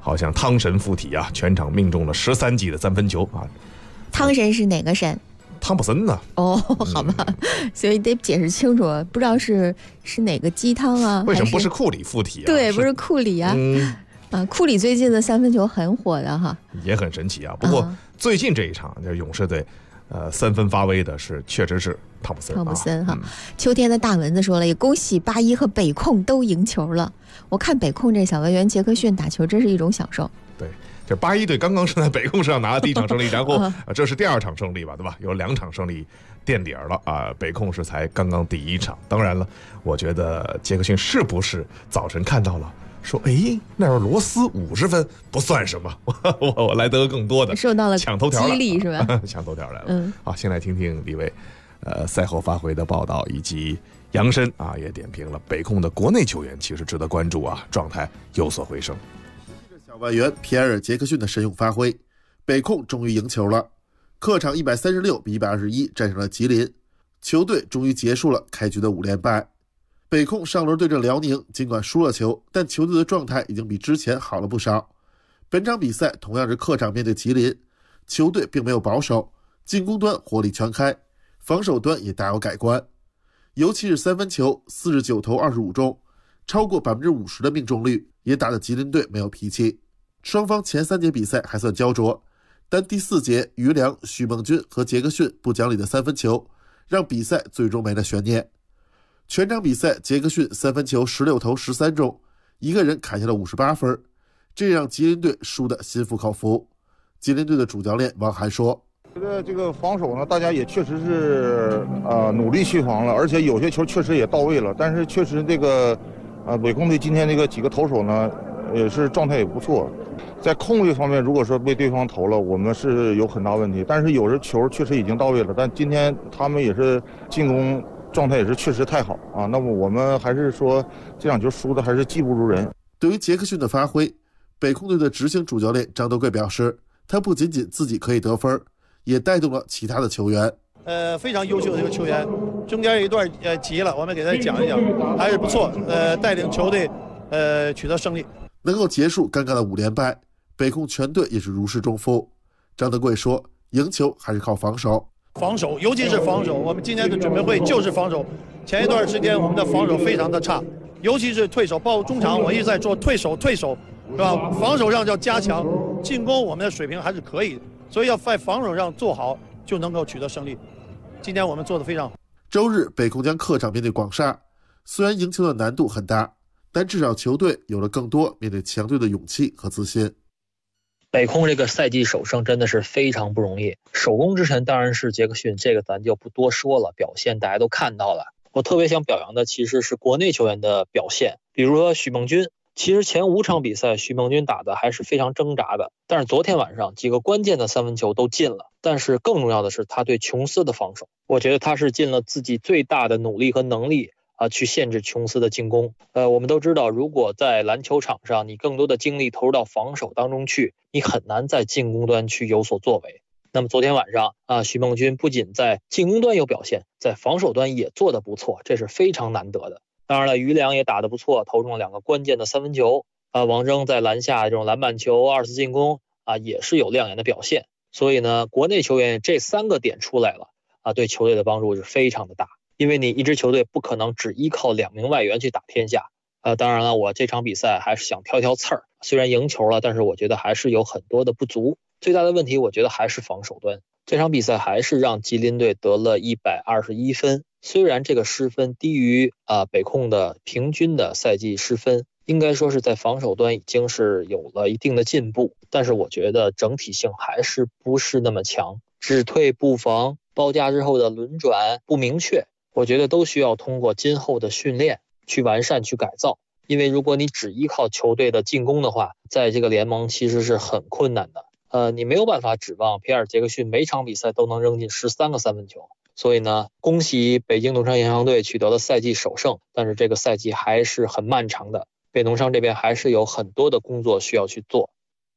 好像汤神附体啊，全场命中了13记的3分球啊。 汤神是哪个神？ 汤普森呢？ 哦，好吧，所以得解释清楚，不知道是哪个鸡汤啊？ 为什么不是库里附体啊？ 对，不是库里啊。库里最近的3分球很火的哈， 也很神奇啊。不过最近这一场就是勇士队，3分发威的确实是汤普森哈。秋天的大蚊子说了，也恭喜81和北控都赢球了。我看北控这小外援杰克逊打球真是一种享受。 对，这81队刚刚是在北控上拿了第1场胜利，然后这是第2场胜利吧，对吧？有2场胜利垫底了啊。北控是才刚刚第1场。当然了，我觉得杰克逊是不是早晨看到了？说那会儿罗斯50分不算什么，我来得更多的， 受到了抢头条激励是吧？ 抢头条来了。好，先来听听李卫赛后发挥的报道，以及杨申啊也点评了北控的国内球员其实值得关注啊，状态有所回升。 小外援皮埃尔·杰克逊的神勇发挥，北控终于赢球了，客场136比121战胜了吉林，球队终于结束了开局的5连败。北控上轮对阵辽宁，尽管输了球，但球队的状态已经比之前好了不少。本场比赛同样是客场面对吉林，球队并没有保守，进攻端火力全开，防守端也大有改观。尤其是3分球，49投25中，超过50%的命中率，也打得吉林队没有脾气。双方前3节比赛还算焦灼，但第4节于良、许梦军和杰克逊不讲理的3分球，让比赛最终没了悬念。全场比赛，杰克逊3分球16投13中，一个人砍下了58分，这让吉林队输得心服口服。吉林队的主教练王涵说：“ 觉得这个防守呢，大家也确实是努力去防了，而且有些球确实也到位了。但是确实这个北控队今天这个几个投手呢，也是状态也不错。在控卫方面，如果说被对方投了，我们是有很大问题。但是有的球确实已经到位了，但今天他们也是进攻状态也是确实太好啊。那么我们还是说这场球输的还是技不如人。” 对于杰克逊的发挥，北控队的执行主教练张德贵表示，他不仅仅自己可以得分，也带动了其他的球员。 非常优秀的这个球员，中间有一段急了，我们给他讲一讲，还是不错。带领球队取得胜利， 能够结束尴尬的5连败，北控全队也是如释重负。张德贵说，赢球还是靠防守。 防守，尤其是防守，我们今天的准备会就是防守。前一段时间我们的防守非常的差，尤其是退守，包括中场，我一直在做退守，是吧？防守上要加强，进攻我们的水平还是可以，所以要在防守上做好，就能够取得胜利。今天我们做得非常好。 周日，北控将客场面对广厦，虽然赢球的难度很大，但至少球队有了更多面对强队的勇气和自信。 北控这个赛季首胜真的是非常不容易，首功之臣当然是杰克逊，这个咱就不多说了，表现大家都看到了。我特别想表扬的其实是国内球员的表现，比如说许梦军。其实前5场比赛许梦军打的还是非常挣扎的，但是昨天晚上几个关键的3分球都进了。但是更重要的是他对琼斯的防守，我觉得他是尽了自己最大的努力和能力去限制琼斯的进攻。我们都知道，如果在篮球场上你更多的精力投入到防守当中去，你很难在进攻端去有所作为。那么昨天晚上许梦军不仅在进攻端有表现，在防守端也做得不错，这是非常难得的。当然了，于良也打得不错，投中了2个关键的3分球。王铮在篮下这种篮板球、2次进攻也是有亮眼的表现。所以呢，国内球员这3个点出来了对球队的帮助是非常的大。因为你一支球队不可能只依靠2名外援去打天下。当然了，我这场比赛还是想挑刺儿。虽然赢球了，但是我觉得还是有很多的不足。最大的问题，我觉得还是防守端。这场比赛还是让吉林队得了121分。虽然这个失分低于北控的平均的赛季失分，应该说是在防守端已经是有了一定的进步，但是我觉得整体性还是不是那么强，只退不防，包夹之后的轮转不明确，我觉得都需要通过今后的训练去完善去改造。因为如果你只依靠球队的进攻的话，在这个联盟其实是很困难的。你没有办法指望皮尔·杰克逊每场比赛都能扔进13个3分球。所以呢，恭喜北京农商银行队取得了赛季首胜，但是这个赛季还是很漫长的，北农商这边还是有很多的工作需要去做。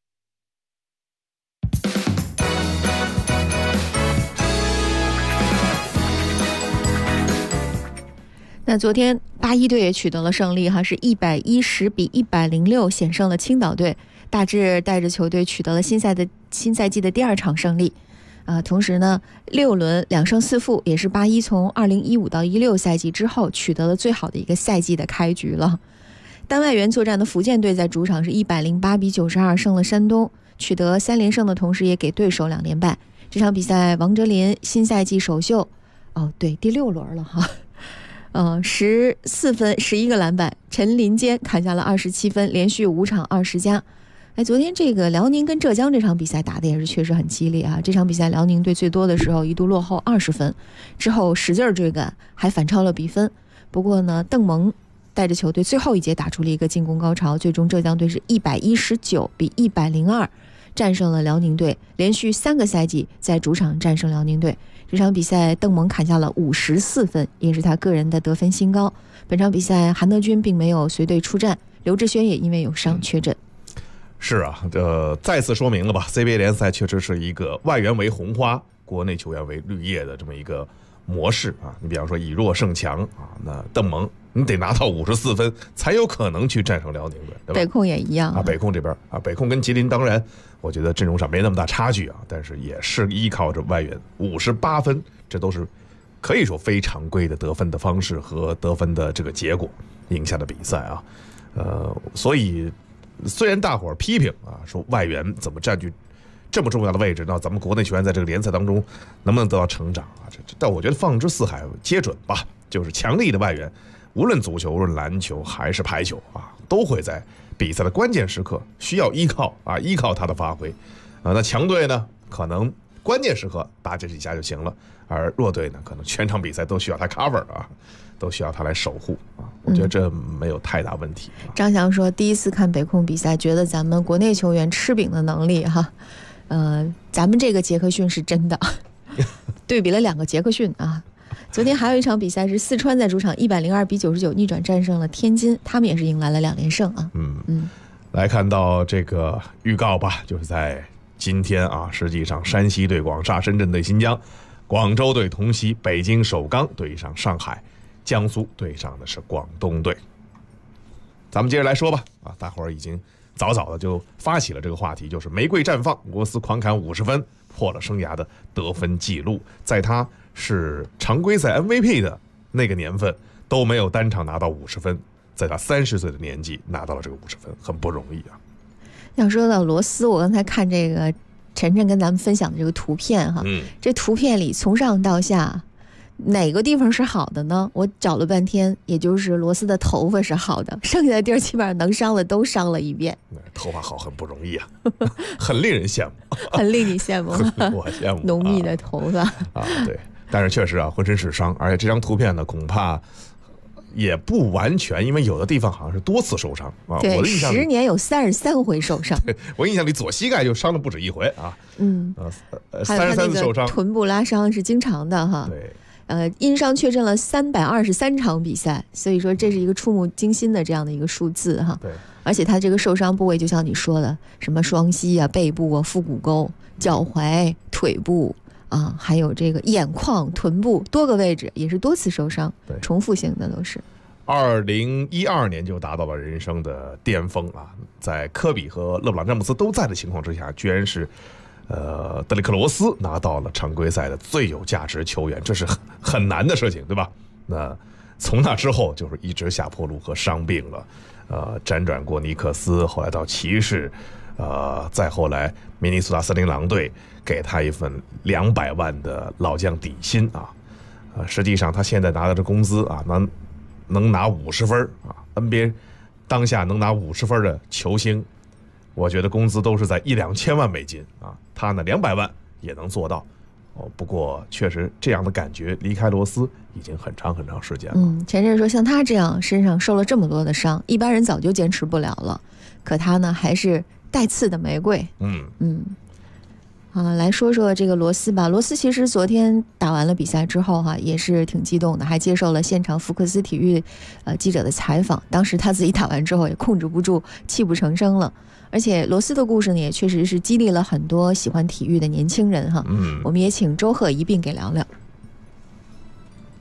那昨天81队也取得了胜利是110比106险胜了青岛队。 大致带着球队取得了新赛季的第2场胜利。同时呢，6轮2胜4负，也是81从2015到16赛季之后取得了最好的一个赛季的开局了。单外援作战的福建队在主场是108比92胜了山东，取得3连胜的同时也给对手2连败。这场比赛王哲林新赛季首秀，对，第6轮了哈，14分11个篮板，陈林坚砍下了27分，连续5场20加。昨天这个辽宁跟浙江这场比赛打的也是确实很激烈啊！这场比赛辽宁队最多的时候一度落后20分，之后使劲追赶，还反超了比分。不过呢，邓蒙带着球队最后一节打出了一个进攻高潮，最终浙江队是119比102战胜了辽宁队，连续3个赛季在主场战胜辽宁队。这场比赛邓蒙砍下了54分，也是他个人的得分新高。本场比赛韩德君并没有随队出战，刘志轩也因为有伤缺阵。 是啊，再次说明了吧 ，CBA 联赛确实是一个外援为红花，国内球员为绿叶的这么一个模式啊。你比方说以弱胜强啊，那邓蒙你得拿到54分才有可能去战胜辽宁队，对吧？ 北控也一样啊，北控这边啊，北控跟吉林当然我觉得阵容上没那么大差距啊，但是也是依靠着外援58分，这都是可以说非常规的得分的方式和得分的这个结果赢下的比赛啊。所以虽然大伙儿批评啊，说外援怎么占据这么重要的位置，那咱们国内球员在这个联赛当中能不能得到成长啊？但我觉得放之四海皆准吧，就是强力的外援，无论足球、无论篮球还是排球啊，都会在比赛的关键时刻需要依靠他的发挥啊。那强队呢，可能关键时刻打这几下就行了，而弱队呢，可能全场比赛都需要他 cover 啊，都需要他来守护啊。我觉得这没有太大问题。 张翔说，第一次看北控比赛，觉得咱们国内球员吃饼的能力哈，咱们这个杰克逊是真的，对比了2个杰克逊啊。昨天还有一场比赛是四川在主场102比99逆转战胜了天津，他们也是迎来了2连胜啊。 来看到这个预告吧，就是在今天啊，实际上山西对广厦，深圳对新疆，广州对同曦，北京首钢对上上海，江苏对上的是广东队。咱们接着来说吧啊，大伙儿已经早早的就发起了这个话题，就是玫瑰绽放，罗斯狂砍50分，破了生涯的得分记录，在他是常规赛 MVP 的那个年份都没有单场拿到50分，在他30岁的年纪拿到了这个50分，很不容易啊。 要说到罗斯，我刚才看这个晨晨跟咱们分享的这个图片哈，这图片里从上到下哪个地方是好的呢？我找了半天，也就是罗斯的头发是好的，剩下的地儿基本上能伤的都伤了一遍。 头发好很不容易啊，很令人羡慕， 很令你羡慕， 我羡慕浓密的头发啊，对。但是确实啊，浑身是伤，而且这张图片呢，恐怕也不完全，因为有的地方好像是多次受伤啊。 对， 我的印象里 10年有33回受伤。 对，我印象里左膝盖就伤了不止一回啊。 33 次受伤， 臀部拉伤是经常的哈。 对。 因伤确诊了323场比赛，所以说这是一个触目惊心的这样的一个数字哈。 对， 而且他这个受伤部位就像你说的，什么双膝啊、背部啊、腹股沟、脚踝、腿部啊，还有这个眼眶、臀部多个位置也是多次受伤，重复性的都是。 2012年就达到了人生的巅峰啊，在科比和勒布朗詹姆斯都在的情况之下，居然是。德里克罗斯拿到了常规赛的最有价值球员，这是很难的事情，对吧？那从那之后就是一直下坡路和伤病了，辗转过尼克斯，后来到骑士，再后来明尼苏达森林狼队给他一份200万的老将底薪啊，实际上他现在拿的这工资啊，能拿50分啊 ，NBA 当下能拿50分的球星。我觉得工资都是在1-2千万美金啊，他呢200万也能做到不过确实这样的感觉离开罗斯已经很长时间了。 陈震说，像他这样身上受了这么多的伤，一般人早就坚持不了了，可他呢还是带刺的玫瑰。来说说这个罗斯吧。罗斯其实昨天打完了比赛之后也是挺激动的，还接受了现场福克斯体育记者的采访。当时他自己打完之后也控制不住，泣不成声了。而且罗斯的故事呢，也确实是激励了很多喜欢体育的年轻人哈。我们也请周贺一并给聊聊。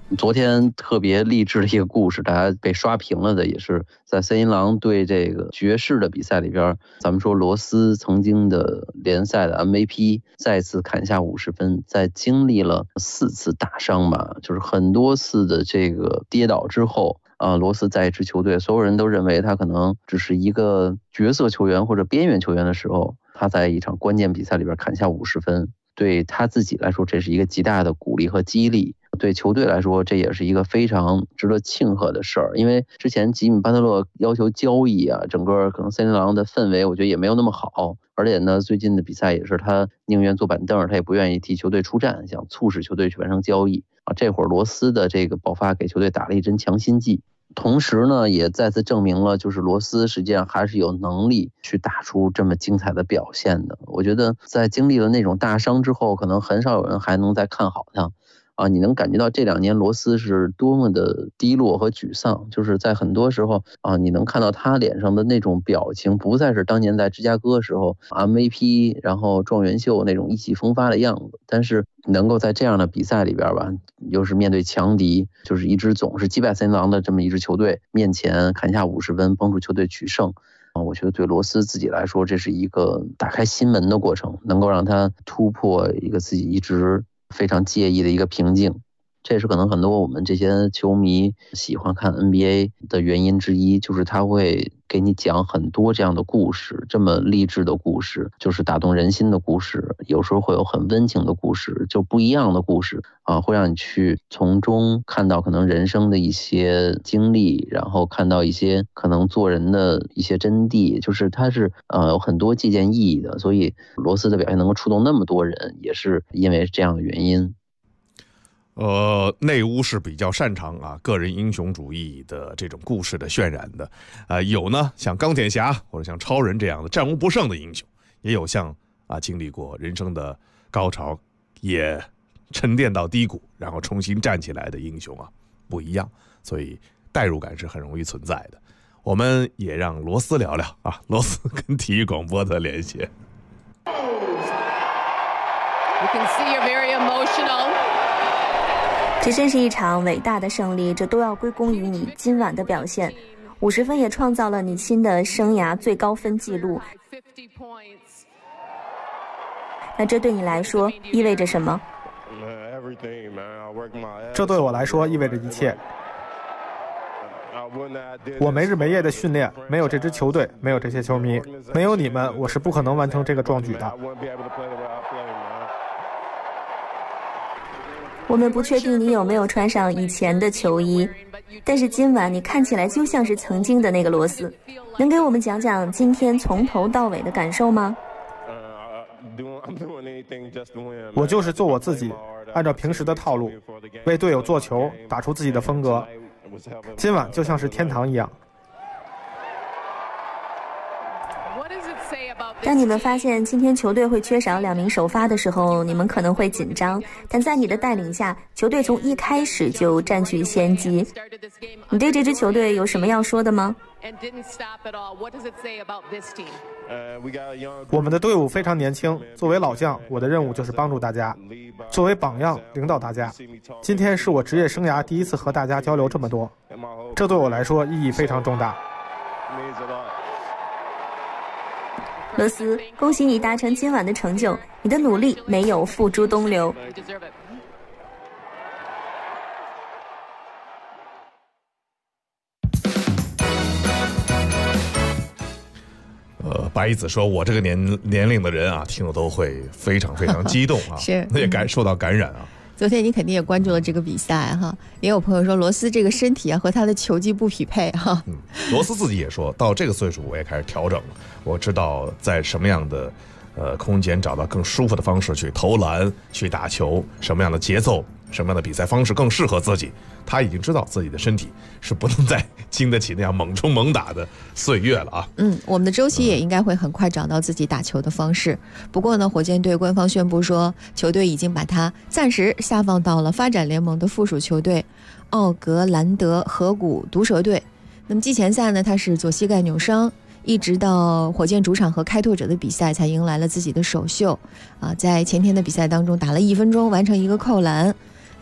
昨天特别励志的一个故事，大家被刷屏了的，也是在森林狼对这个爵士的比赛里边，咱们说罗斯曾经的联赛的 MVP 再次砍下50分，在经历了4次大伤吧，就是很多次的这个跌倒之后罗斯在一支球队，所有人都认为他可能只是一个角色球员或者边缘球员的时候，他在一场关键比赛里边砍下50分，对他自己来说这是一个极大的鼓励和激励，对球队来说这也是一个非常值得庆贺的事儿。因为之前吉米巴特勒要求交易整个可能森林狼的氛围我觉得也没有那么好，而且呢最近的比赛也是他宁愿坐板凳，他也不愿意替球队出战，想促使球队去完成交易这会儿罗斯的这个爆发给球队打了一针强心剂，同时呢也再次证明了就是罗斯实际上还是有能力去打出这么精彩的表现的。我觉得在经历了那种大伤之后，可能很少有人还能再看好他你能感觉到这2年罗斯是多么的低落和沮丧，就是在很多时候你能看到他脸上的那种表情不再是当年在芝加哥时候 MVP 然后状元秀那种意气风发的样子，但是能够在这样的比赛里边吧，又是面对强敌，就是一支总是击败森林狼的这么一支球队面前砍下50分，帮助球队取胜我觉得对罗斯自己来说这是一个打开心门的过程，能够让他突破一个自己一直非常介意的一个瓶颈，这也是可能很多我们这些球迷喜欢看 NBA 的原因之一，就是他会给你讲很多这样的故事，这么励志的故事，就是打动人心的故事，有时候会有很温情的故事，就不一样的故事会让你去从中看到可能人生的一些经历，然后看到一些可能做人的一些真谛，就是它是有很多借鉴意义的，所以罗斯的表现能够触动那么多人，也是因为这样的原因。 内乌是比较擅长个人英雄主义的这种故事的渲染的有呢像钢铁侠或者像超人这样的战无不胜的英雄，也有像经历过人生的高潮也沉淀到低谷然后重新站起来的英雄不一样，所以代入感是很容易存在的。我们也让罗斯聊聊罗斯跟体育广播的连线。 You can see you're very emotional. 这真是一场伟大的胜利，这都要归功于你今晚的表现。50分也创造了你新的生涯最高分纪录。那这对你来说意味着什么？ 这对我来说意味着一切。我没日没夜的训练，没有这支球队，没有这些球迷，没有你们，我是不可能完成这个壮举的。 我们不确定你有没有穿上以前的球衣，但是今晚你看起来就像是曾经的那个罗斯。能给我们讲讲今天从头到尾的感受吗？ 我就是做我自己，按照平时的套路，为队友做球，打出自己的风格。今晚就像是天堂一样。 当你们发现今天球队会缺少2名首发的时候，你们可能会紧张，但在你的带领下，球队从一开始就占据先机。你对这支球队有什么要说的吗？ 我们的队伍非常年轻，作为老将，我的任务就是帮助大家，作为榜样领导大家。今天是我职业生涯第一次和大家交流这么多，这对我来说意义非常重大。 罗斯，恭喜你达成今晚的成就，你的努力没有付诸东流。 白一子说：“我这个年龄的人听了都会非常非常激动是， 也受到感染昨天你肯定也关注了这个比赛也有朋友说罗斯这个身体和他的球技不匹配罗斯自己也说到这个岁数我也开始调整了，我知道在什么样的空间找到更舒服的方式去投篮去打球，什么样的节奏什么样的比赛方式更适合自己，他已经知道自己的身体是不能再经得起那样猛冲猛打的岁月了我们的周琦也应该会很快找到自己打球的方式。不过呢，火箭队官方宣布说，球队已经把他暂时下放到了发展联盟的附属球队奥格兰德河谷毒蛇队。那么季前赛呢，他是左膝盖扭伤，一直到火箭主场和开拓者的比赛才迎来了自己的首秀在前天的比赛当中打了1分钟完成一个扣篮。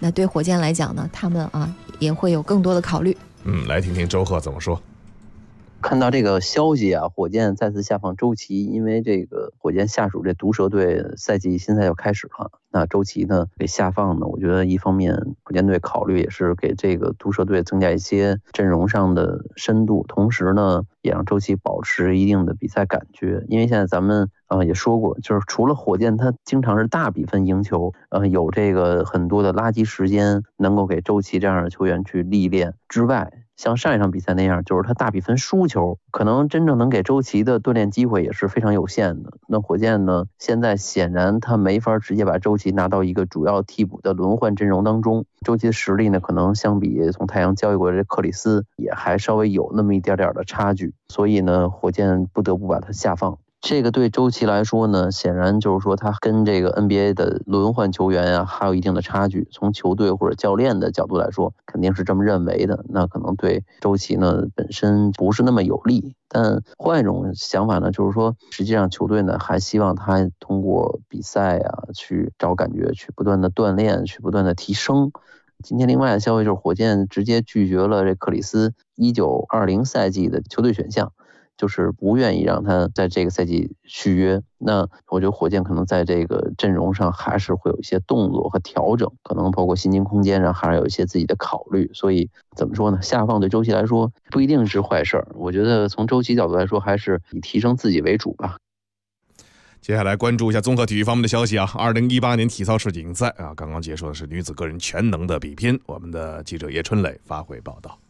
那对火箭来讲呢，他们也会有更多的考虑。 来听听周贺怎么说。 看到这个消息啊，火箭再次下放周琦，因为这个火箭下属这毒蛇队新赛要开始了，那周琦呢给下放呢，我觉得一方面火箭队考虑也是给这个毒蛇队增加一些阵容上的深度，同时呢也让周琦保持一定的比赛感觉，因为现在咱们也说过，就是除了火箭他经常是大比分赢球，有这个很多的垃圾时间能够给周琦这样的球员去历练之外，像上一场比赛那样，就是他大比分输球，可能真正能给周琦的锻炼机会也是非常有限的。那火箭呢，现在显然他没法直接把周琦拿到一个主要替补的轮换阵容当中。周琦的实力呢，可能相比从太阳交易过来的克里斯也还稍微有那么一点点的差距，所以呢，火箭不得不把他下放。这个对周琦来说呢，显然就是说他跟这个 NBA 的轮换球员啊还有一定的差距，从球队或者教练的角度来说肯定是这么认为的，那可能对周琦呢本身不是那么有利。但换一种想法呢，就是说实际上球队呢还希望他通过比赛啊去找感觉，去不断的锻炼，去不断的提升。今天另外的消息就是火箭直接拒绝了这克里斯19-20赛季的球队选项，就是不愿意让他在这个赛季续约。那我觉得火箭可能在这个阵容上还是会有一些动作和调整，可能包括薪金空间上还是有一些自己的考虑。所以怎么说呢，下放对周琦来说不一定是坏事儿，我觉得从周琦角度来说还是以提升自己为主吧。 接下来关注一下综合体育方面的消息啊，2018年体操世锦赛刚刚结束的是女子个人全能的比拼，我们的记者叶春磊发回报道。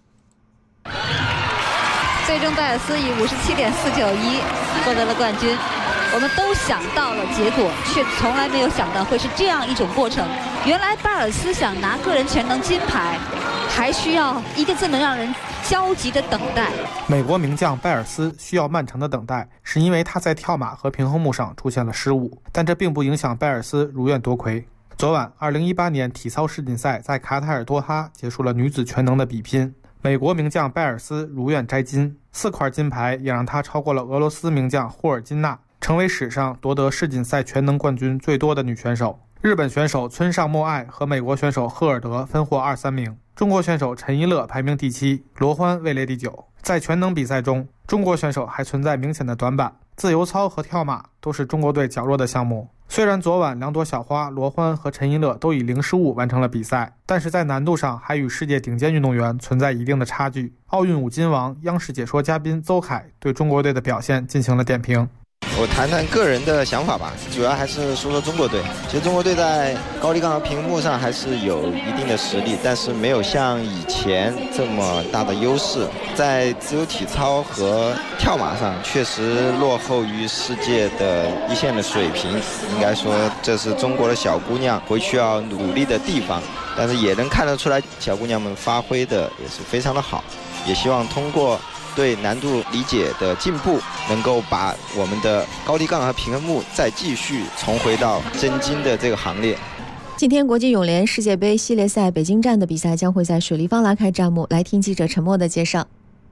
最终拜尔斯以57.491获得了冠军。我们都想到了结果，却从来没有想到会是这样一种过程。原来拜尔斯想拿个人全能金牌，还需要一个这么让人焦急的等待。 美国名将拜尔斯需要漫长的等待，是因为他在跳马和平衡木上出现了失误，但这并不影响拜尔斯如愿夺魁。昨晚2018年体操世锦赛在卡塔尔多哈结束了女子全能的比拼，美国名将拜尔斯如愿摘金，4块金牌也让他超过了俄罗斯名将霍尔金娜，成为史上夺得世锦赛全能冠军最多的女选手。日本选手村上默爱和美国选手赫尔德分获2、3名，中国选手陈一乐排名第7，罗欢位列第9。在全能比赛中，中国选手还存在明显的短板，自由操和跳马都是中国队较弱的项目。虽然昨晚2朵小花罗欢和陈一乐都以0失误完成了比赛，但是在难度上还与世界顶尖运动员存在一定的差距。奥运5金王、央视解说嘉宾邹凯对中国队的表现进行了点评。 我谈谈个人的想法吧，主要还是说说中国队。其实中国队在高低杠和平衡木上还是有一定的实力，但是没有像以前这么大的优势。在自由体操和跳马上确实落后于世界的一线的水平，应该说这是中国的小姑娘回去要努力的地方。但是也能看得出来，小姑娘们发挥的也是非常的好，也希望通过对难度理解的进步，能够把我们的高低杠和平衡木再继续重回到争金的这个行列。 今天国际泳联世界杯系列赛北京站的比赛将会在水立方拉开战幕，来听记者陈默的介绍。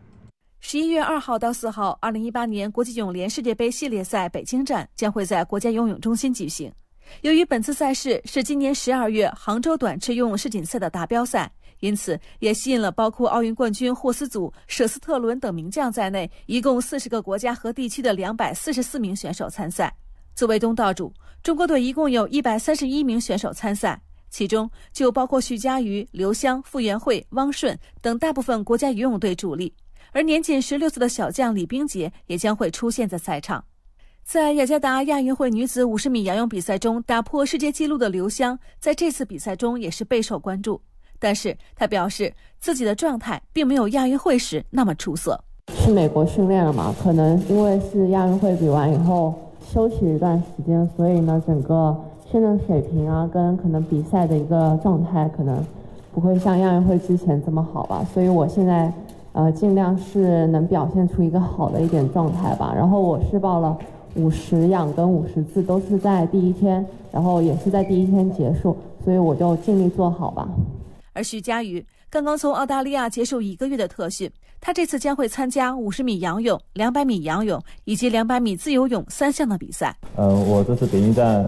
11月2号到4号，2018年国际泳联世界杯系列赛北京站将会在国家游泳中心举行。由于本次赛事是今年12月杭州短池游泳世锦赛的达标赛，因此也吸引了包括奥运冠军霍斯祖、舍斯特伦等名将在内，一共40个国家和地区的244名选手参赛。作为东道主，中国队一共有131名选手参赛，其中就包括徐嘉余、刘湘、傅园慧、汪顺等大部分国家游泳队主力，而年仅16岁的小将李冰洁也将会出现在赛场。在雅加达亚运会女子50米仰泳比赛中打破世界纪录的刘湘，在这次比赛中也是备受关注。但是他表示自己的状态并没有亚运会时那么出色。 去美国训练了嘛，可能因为是亚运会比完以后休息一段时间，所以呢整个训练水平啊跟可能比赛的一个状态可能不会像亚运会之前这么好吧，所以我现在尽量是能表现出一个好的一点状态吧。然后我是报了50仰跟50自都是在第一天，然后也是在第一天结束，所以我就尽力做好吧。 而徐嘉余刚刚从澳大利亚结束1个月的特训，他这次将会参加50米仰泳、200米仰泳以及200米自由泳3项的比赛。 我这次北京站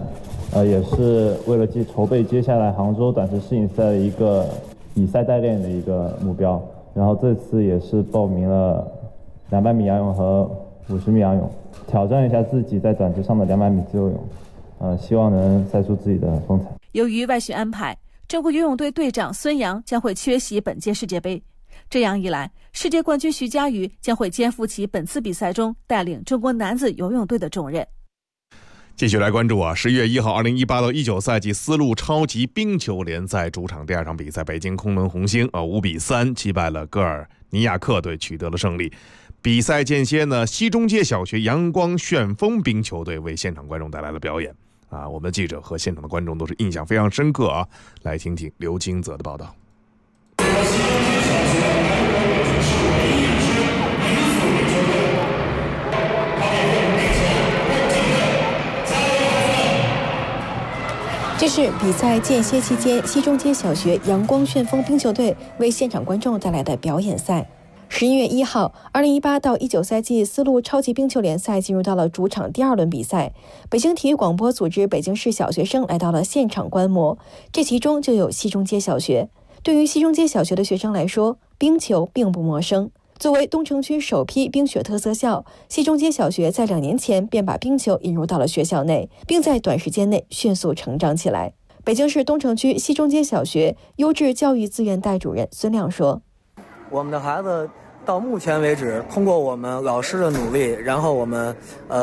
也是为了筹备接下来杭州短池世锦赛的一个比赛代练的一个目标。然后这次也是报名了200米仰泳和50米仰泳，挑战一下自己在短池上的200米自由泳，希望能赛出自己的风采。 由于外训安排，中国游泳队队长孙杨将会缺席本届世界杯。这样一来，世界冠军徐嘉余将会肩负起本次比赛中带领中国男子游泳队的重任。 继续来关注11月1号2018到19赛季丝路超级冰球联赛主场第2场比赛，北京空门红星5比3击败了戈尔尼亚克队，取得了胜利。比赛间歇呢，西中街小学阳光旋风冰球队为现场观众带来了表演我们的记者和现场的观众都是印象非常深刻来听听刘金泽的报道。 这是比赛间歇期间西中街小学阳光旋风冰球队为现场观众带来的表演赛。11月1号，2018到19赛季丝路超级冰球联赛进入到了主场第2轮比赛。北京体育广播组织北京市小学生来到了现场观摩，这其中就有西中街小学。对于西中街小学的学生来说，冰球并不陌生。作为东城区首批冰雪特色校，西中街小学在2年前便把冰球引入到了学校内，并在短时间内迅速成长起来。北京市东城区西中街小学优质教育资源代主任孙亮说：“ 我们的孩子到目前为止，通过我们老师的努力，然后我们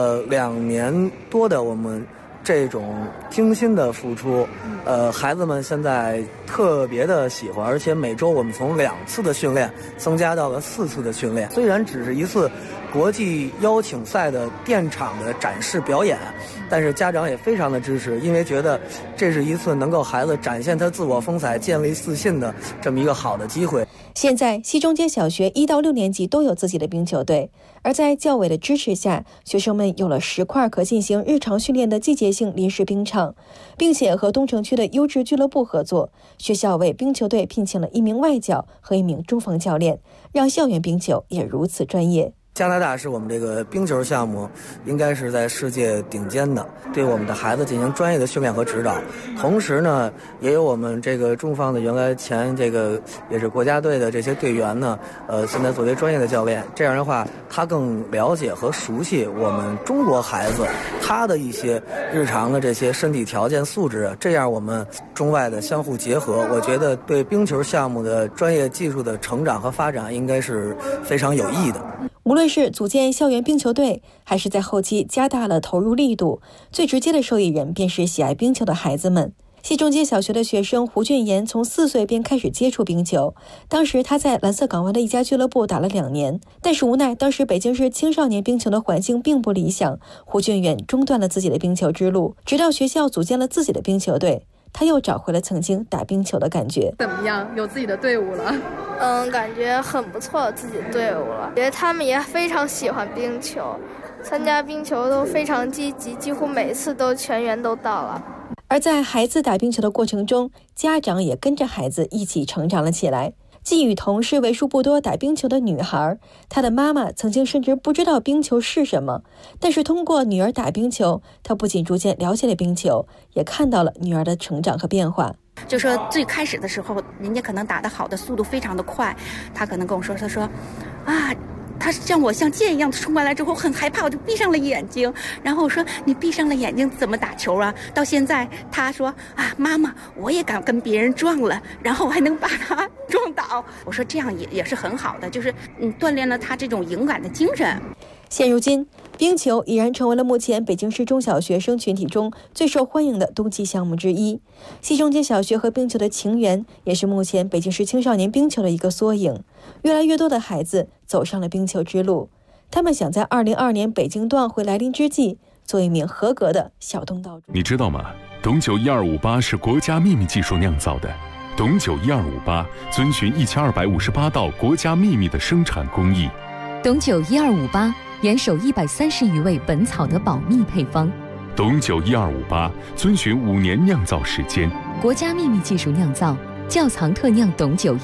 2年多的我们这种精心的付出，孩子们现在特别的喜欢，而且每周我们从2次的训练增加到了4次的训练。虽然只是一次国际邀请赛的垫场的展示表演，但是家长也非常的支持，因为觉得这是一次能够孩子展现他自我风采、建立自信的这么一个好的机会。” 现在西中街小学1到6年级都有自己的冰球队，而在教委的支持下，学生们有了10块可进行日常训练的季节性临时冰场，并且和东城区的优质俱乐部合作，学校为冰球队聘请了1名外教和1名中锋教练，让校园冰球也如此专业。 加拿大是我们这个冰球项目应该是在世界顶尖的，对我们的孩子进行专业的训练和指导。同时呢，也有我们这个中方的原来前这个也是国家队的这些队员呢，现在作为专业的教练，这样的话他更了解和熟悉我们中国孩子他的一些日常的这些身体条件素质，这样我们中外的相互结合，我觉得对冰球项目的专业技术的成长和发展应该是非常有益的。 无论是组建校园冰球队，还是在后期加大了投入力度，最直接的受益人便是喜爱冰球的孩子们。西中街小学的学生胡俊言从4岁便开始接触冰球，当时他在蓝色港湾的一家俱乐部打了2年，但是无奈当时北京市青少年冰球的环境并不理想，胡俊言中断了自己的冰球之路，直到学校组建了自己的冰球队，他又找回了曾经打冰球的感觉。 怎么样？有自己的队伍了？ 感觉很不错，自己队伍了。觉得他们也非常喜欢冰球，参加冰球都非常积极，几乎每次都全员都到了。 而在孩子打冰球的过程中，家长也跟着孩子一起成长了起来。季雨桐是为数不多打冰球的女孩，她的妈妈曾经甚至不知道冰球是什么，但是通过女儿打冰球，她不仅逐渐了解了冰球，也看到了女儿的成长和变化。 就说最开始的时候，人家可能打得好的速度非常的快，他可能跟我说，他说他像我像箭一样冲过来之后很害怕，我就闭上了眼睛。然后我说你闭上了眼睛怎么打球啊？到现在他说妈妈我也敢跟别人撞了，然后我还能把他撞倒。我说这样也是很好的，就是锻炼了他这种勇敢的精神。 现如今，冰球已然成为了目前北京市中小学生群体中最受欢迎的冬季项目之一。西中街小学和冰球的情缘，也是目前北京市青少年冰球的一个缩影。越来越多的孩子走上了冰球之路，他们想在2022年北京冬奥会来临之际，做一名合格的小东道主。 你知道吗？董酒1258是国家秘密技术酿造的。董酒1258遵循1258道国家秘密的生产工艺。 董酒1258严守130余味本草的保密配方。 董酒1258遵循5年酿造时间， 国家秘密技术酿造，窖藏特酿董酒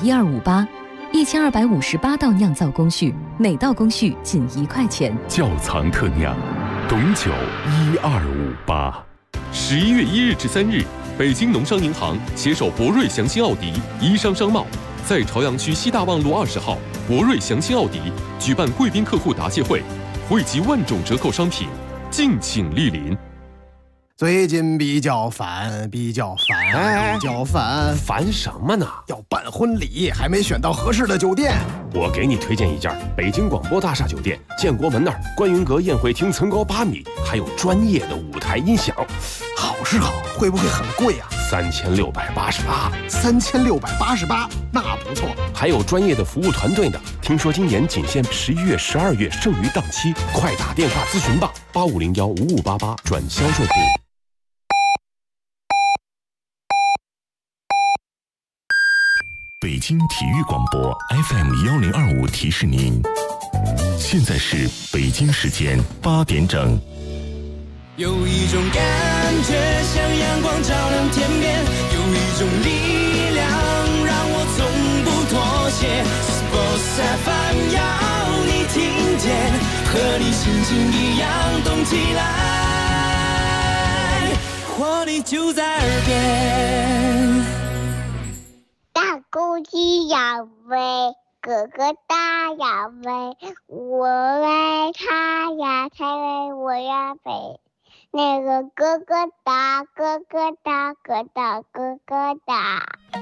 1258，1258道酿造工序，每道工序仅1块钱。 窖藏特酿，董酒1258。 11月1日至3日，北京农商银行携手博瑞祥鑫奥迪、宜商商贸，在朝阳区西大望路20号博瑞祥鑫奥迪举办贵宾客户答谢会，惠及万种折扣商品，敬请莅临。 最近比较烦， 烦什么呢？ 要办婚礼，还没选到合适的酒店。 我给你推荐一家北京广播大厦酒店，建国门那儿观云阁宴会厅层高8米，还有专业的舞台音响。 好是好，会不会很贵啊 ？3688。 3688，那不错。 还有专业的服务团队呢。听说今年仅限11月、12月剩余档期，快打电话咨询吧，85015588转销售部。 北京体育广播 FM1025提示您，现在是北京时间8点整。 有一种感觉像阳光照亮天边，有一种力量让我从不妥协。Sports FM 要你听见，和你心情一样动起来，活力就在耳边。 大公鸡要飞，哥哥大要飞，我爱他呀，他为我要飞。那个哥哥大，哥哥大，哥大，哥哥大。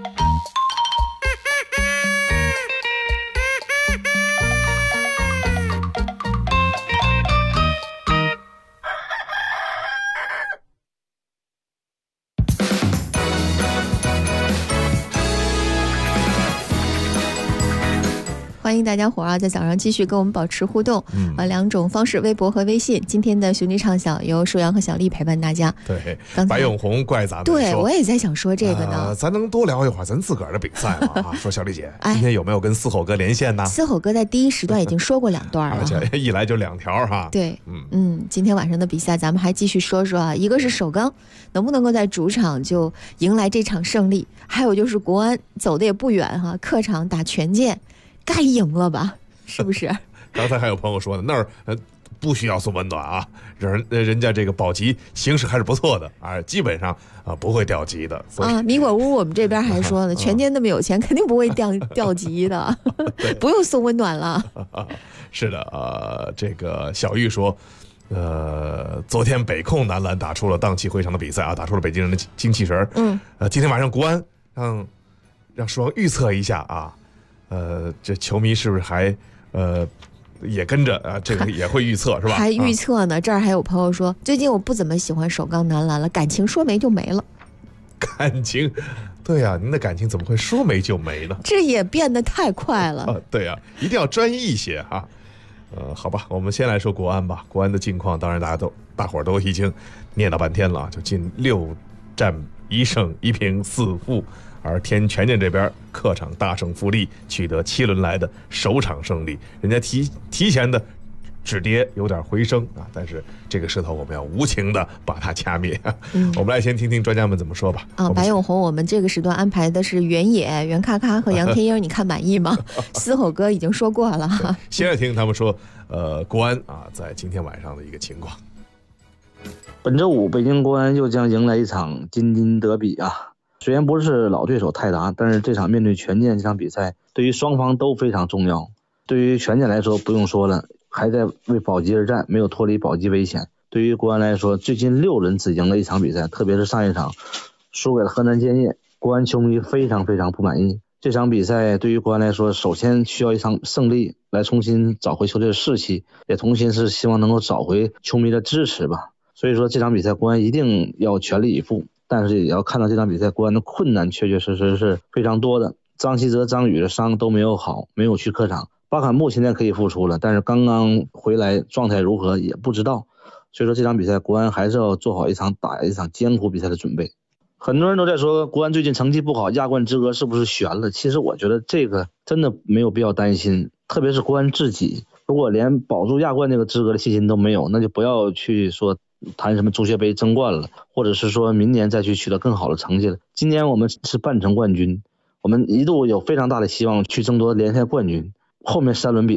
欢迎大家伙儿在早上继续跟我们保持互动，2种方式，微博和微信。今天的雄鸡唱晓由舒阳和小丽陪伴大家。 对，白永红怪咱们。 对，我也在想说这个呢。 咱能多聊一会儿咱自个儿的比赛吗？说小丽姐，今天有没有跟思吼哥连线呢？ 思吼哥在第一时段已经说过2段了， 而且一来就2条哈。 对，今天晚上的比赛咱们还继续说说啊，一个是首钢能不能够在主场就迎来这场胜利，还有就是国安走的也不远哈，客场打权健。该赢了吧，是不是？ 刚才还有朋友说呢，那儿不需要送温暖啊，人家这个保级形势还是不错的啊，基本上不会掉级的啊。米果屋我们这边还说呢，权健那么有钱，肯定不会掉级的，不用送温暖了。 是的，这个小玉说，昨天北控男篮打出了荡气回肠的比赛啊，打出了北京人的精气神。今天晚上国安让舒阳预测一下啊。这球迷是不是还也跟着这个也会预测是吧？ 还预测呢。这儿还有朋友说，最近我不怎么喜欢首钢男篮了，感情说没就没了。 感情，对呀，您的感情怎么会说没就没呢？ 这也变得太快了。 对呀，一定要专一一些哈。好吧，我们先来说国安吧。国安的近况，当然大伙儿都已经念叨半天了，就进6战1胜1平4负。而权健这边客场大胜富力，取得7轮来的首场胜利，人家提前的止跌有点回升啊，但是这个势头我们要无情的把它掐灭。我们来先听听专家们怎么说吧。 白永红，我们这个时段安排的是原野、袁咔咔和杨天英，你看满意吗？思吼哥已经说过了。 先来听他们说，国安在今天晚上的一个情况。 本周5，北京国安又将迎来一场津津德比啊。虽然不是老对手泰达，但是这场面对权健这场比赛对于双方都非常重要。对于权健来说不用说了，还在为保级而战，没有脱离保级危险。对于国安来说，最近6轮只赢了一场比赛，特别是上一场输给了河南建业，国安球迷非常非常不满意。这场比赛对于国安来说，首先需要一场胜利来重新找回球队的士气，也同时是希望能够找回球迷的支持吧。所以说这场比赛国安一定要全力以赴，但是也要看到这场比赛国安的困难确确实实是非常多的。张稀哲、张宇的伤都没有好，没有去客场。巴坎布现在可以复出了，但是刚刚回来状态如何也不知道。所以说这场比赛国安还是要做好打一场艰苦比赛的准备。很多人都在说国安最近成绩不好，亚冠资格是不是悬了？其实我觉得这个真的没有必要担心，特别是国安自己，如果连保住亚冠这个资格的信心都没有，那就不要去说谈什么足协杯争冠了，或者是说明年再去取得更好的成绩了。今年我们是半程冠军，我们一度有非常大的希望去争夺联赛冠军。后面3轮比赛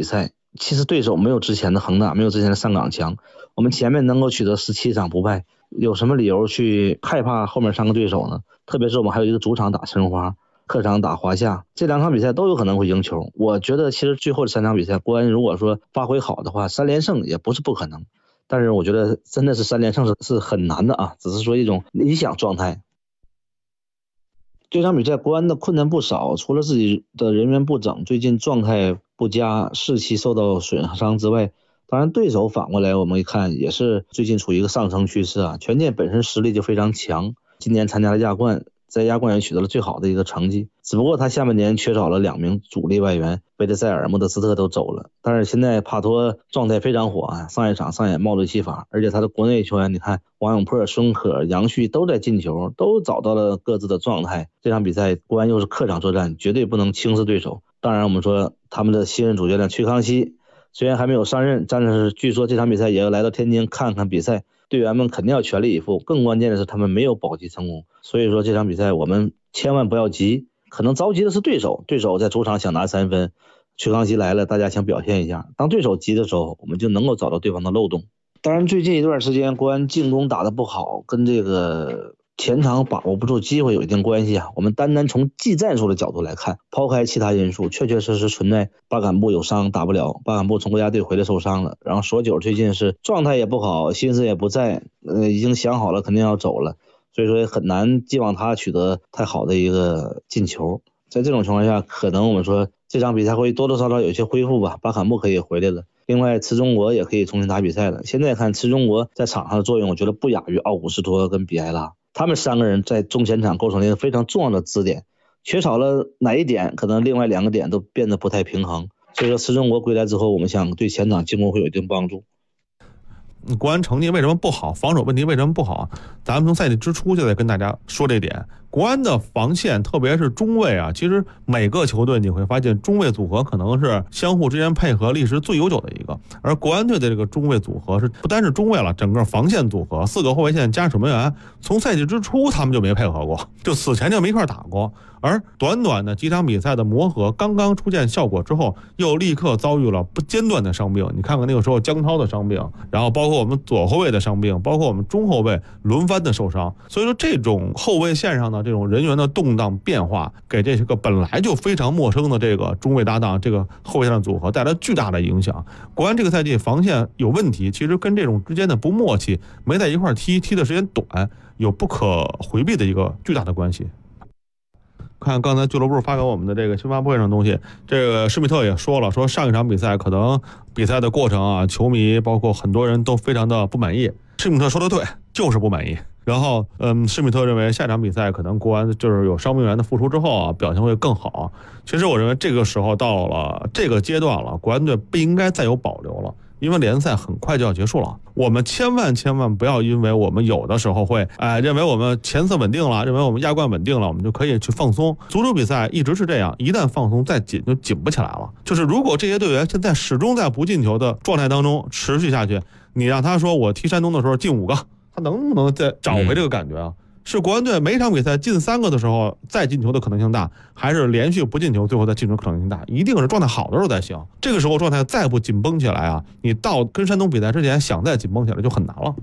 其实对手没有之前的恒大，没有之前的上港强，我们前面能够取得17场不败，有什么理由去害怕后面3个对手呢？特别是我们还有一个主场打申花，客场打华夏，这2场比赛都有可能会赢球。我觉得其实最后的3场比赛，国安如果说发挥好的话，3连胜也不是不可能。但是我觉得真的是3连胜是很难的啊，只是说一种理想状态。这场比赛国安的困难不少，除了自己的人员不整，最近状态不佳，士气受到损伤之外，当然对手反过来我们一看也是最近处于一个上升趋势啊。权健本身实力就非常强，今年参加了亚冠，在亚冠也取得了最好的一个成绩，只不过他下半年缺少了2名主力外援，贝德塞尔、莫德斯特都走了。但是现在帕托状态非常火啊，上一场上演帽子戏法，而且他的国内球员，你看王永珀、孙可、杨旭都在进球，都找到了各自的状态。这场比赛国安又是客场作战，绝对不能轻视对手。当然我们说他们的新任主教练崔康熙虽然还没有上任，但是据说这场比赛也要来到天津看看比赛，队员们肯定要全力以赴，更关键的是他们没有保级成功。所以说这场比赛我们千万不要急，可能着急的是对手在主场想拿3分，崔康熙来了，大家想表现一下，当对手急的时候，我们就能够找到对方的漏洞。当然最近一段时间国安进攻打得不好，跟这个前场把握不住机会有一定关系啊。我们单单从技战术的角度来看，抛开其他因素，确确实实存在巴坎布有伤打不了，巴坎布从国家队回来受伤了，然后索九最近是状态也不好，心思也不在，已经想好了肯定要走了，所以说很难寄望他取得太好的一个进球。在这种情况下，可能我们说这场比赛会多多少少有一些恢复吧，巴坎布可以回来了，另外池中国也可以重新打比赛了。现在看池中国在场上的作用，我觉得不亚于奥古斯托跟比埃拉，他们3个人在中前场构成了一个非常重要的支点，缺少了哪一点，可能另外2个点都变得不太平衡。所以说池中国归来之后，我们想对前场进攻会有一定帮助。 国安成绩为什么不好，防守问题为什么不好，咱们从赛季之初就得跟大家说这点。国安的防线特别是中卫啊，其实每个球队你会发现中卫组合可能是相互之间配合历史最悠久的一个，而国安队的这个中卫组合是不单是中卫了，整个防线组合4个后卫线加守门员，从赛季之初他们就没配合过，就此前就没一块打过，而短短的几场比赛的磨合刚刚出现效果之后，又立刻遭遇了不间断的伤病。你看看那个时候姜涛的伤病，然后包括我们左后卫的伤病，包括我们中后卫轮番的受伤，所以说这种后卫线上的这种人员的动荡变化，给这个本来就非常陌生的这个中卫搭档这个后卫线的组合带来巨大的影响。国安这个赛季防线有问题，其实跟这种之间的不默契，没在一块踢的时间短，有不可回避的一个巨大的关系。看刚才俱乐部发给我们的这个新发布会上的东西，这个施密特也说了，说上一场比赛可能比赛的过程啊，球迷包括很多人都非常的不满意。施密特说的对，就是不满意。然后施密特认为下场比赛可能国安就是有伤病员的复出之后啊，表现会更好。其实我认为这个时候到了这个阶段了，国安队不应该再有保留了，因为联赛很快就要结束了。我们千万不要因为我们有的时候会认为我们前4稳定了，认为我们亚冠稳定了，我们就可以去放松。足球比赛一直是这样，一旦放松再紧就紧不起来了。就是如果这些队员现在始终在不进球的状态当中持续下去，你让他说我踢山东的时候进5个，他能不能再找回这个感觉啊？是国安队每场比赛进3个的时候再进球的可能性大，还是连续不进球最后再进球可能性大？一定是状态好的时候才行。这个时候状态再不紧绷起来啊，你到跟山东比赛之前想再紧绷起来就很难了。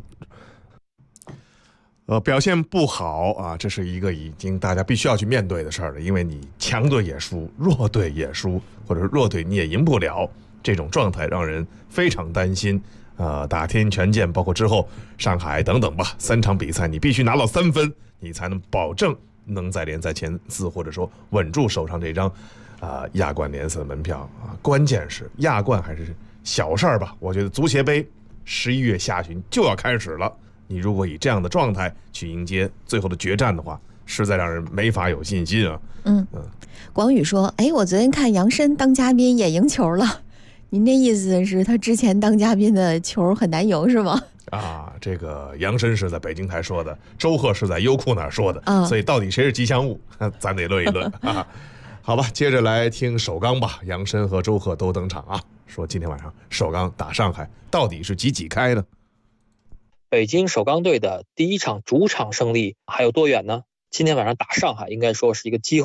表现不好啊，这是一个已经大家必须要去面对的事儿了，因为你强队也输，弱队也输，或者弱队你也赢不了，这种状态让人非常担心。打天权健，包括之后上海等等吧，3场比赛你必须拿到3分，你才能保证能在联赛前4，或者说稳住手上这张亚冠联赛的门票啊。关键是亚冠还是小事儿吧，我觉得足协杯11月下旬就要开始了，你如果以这样的状态去迎接最后的决战的话，实在让人没法有信心啊。 广宇说，我昨天看杨申当嘉宾也赢球了。您的意思是他之前当嘉宾的球很难赢是吗？ 这个杨申是在北京台说的，周贺是在优酷那儿说的，所以到底谁是吉祥物，咱得论一论啊。好吧，接着来听首钢吧，杨申和周贺都登场啊，说今天晚上首钢打上海到底是几开呢？ 北京首钢队的第1场主场胜利还有多远呢？今天晚上打上海应该说是一个机会。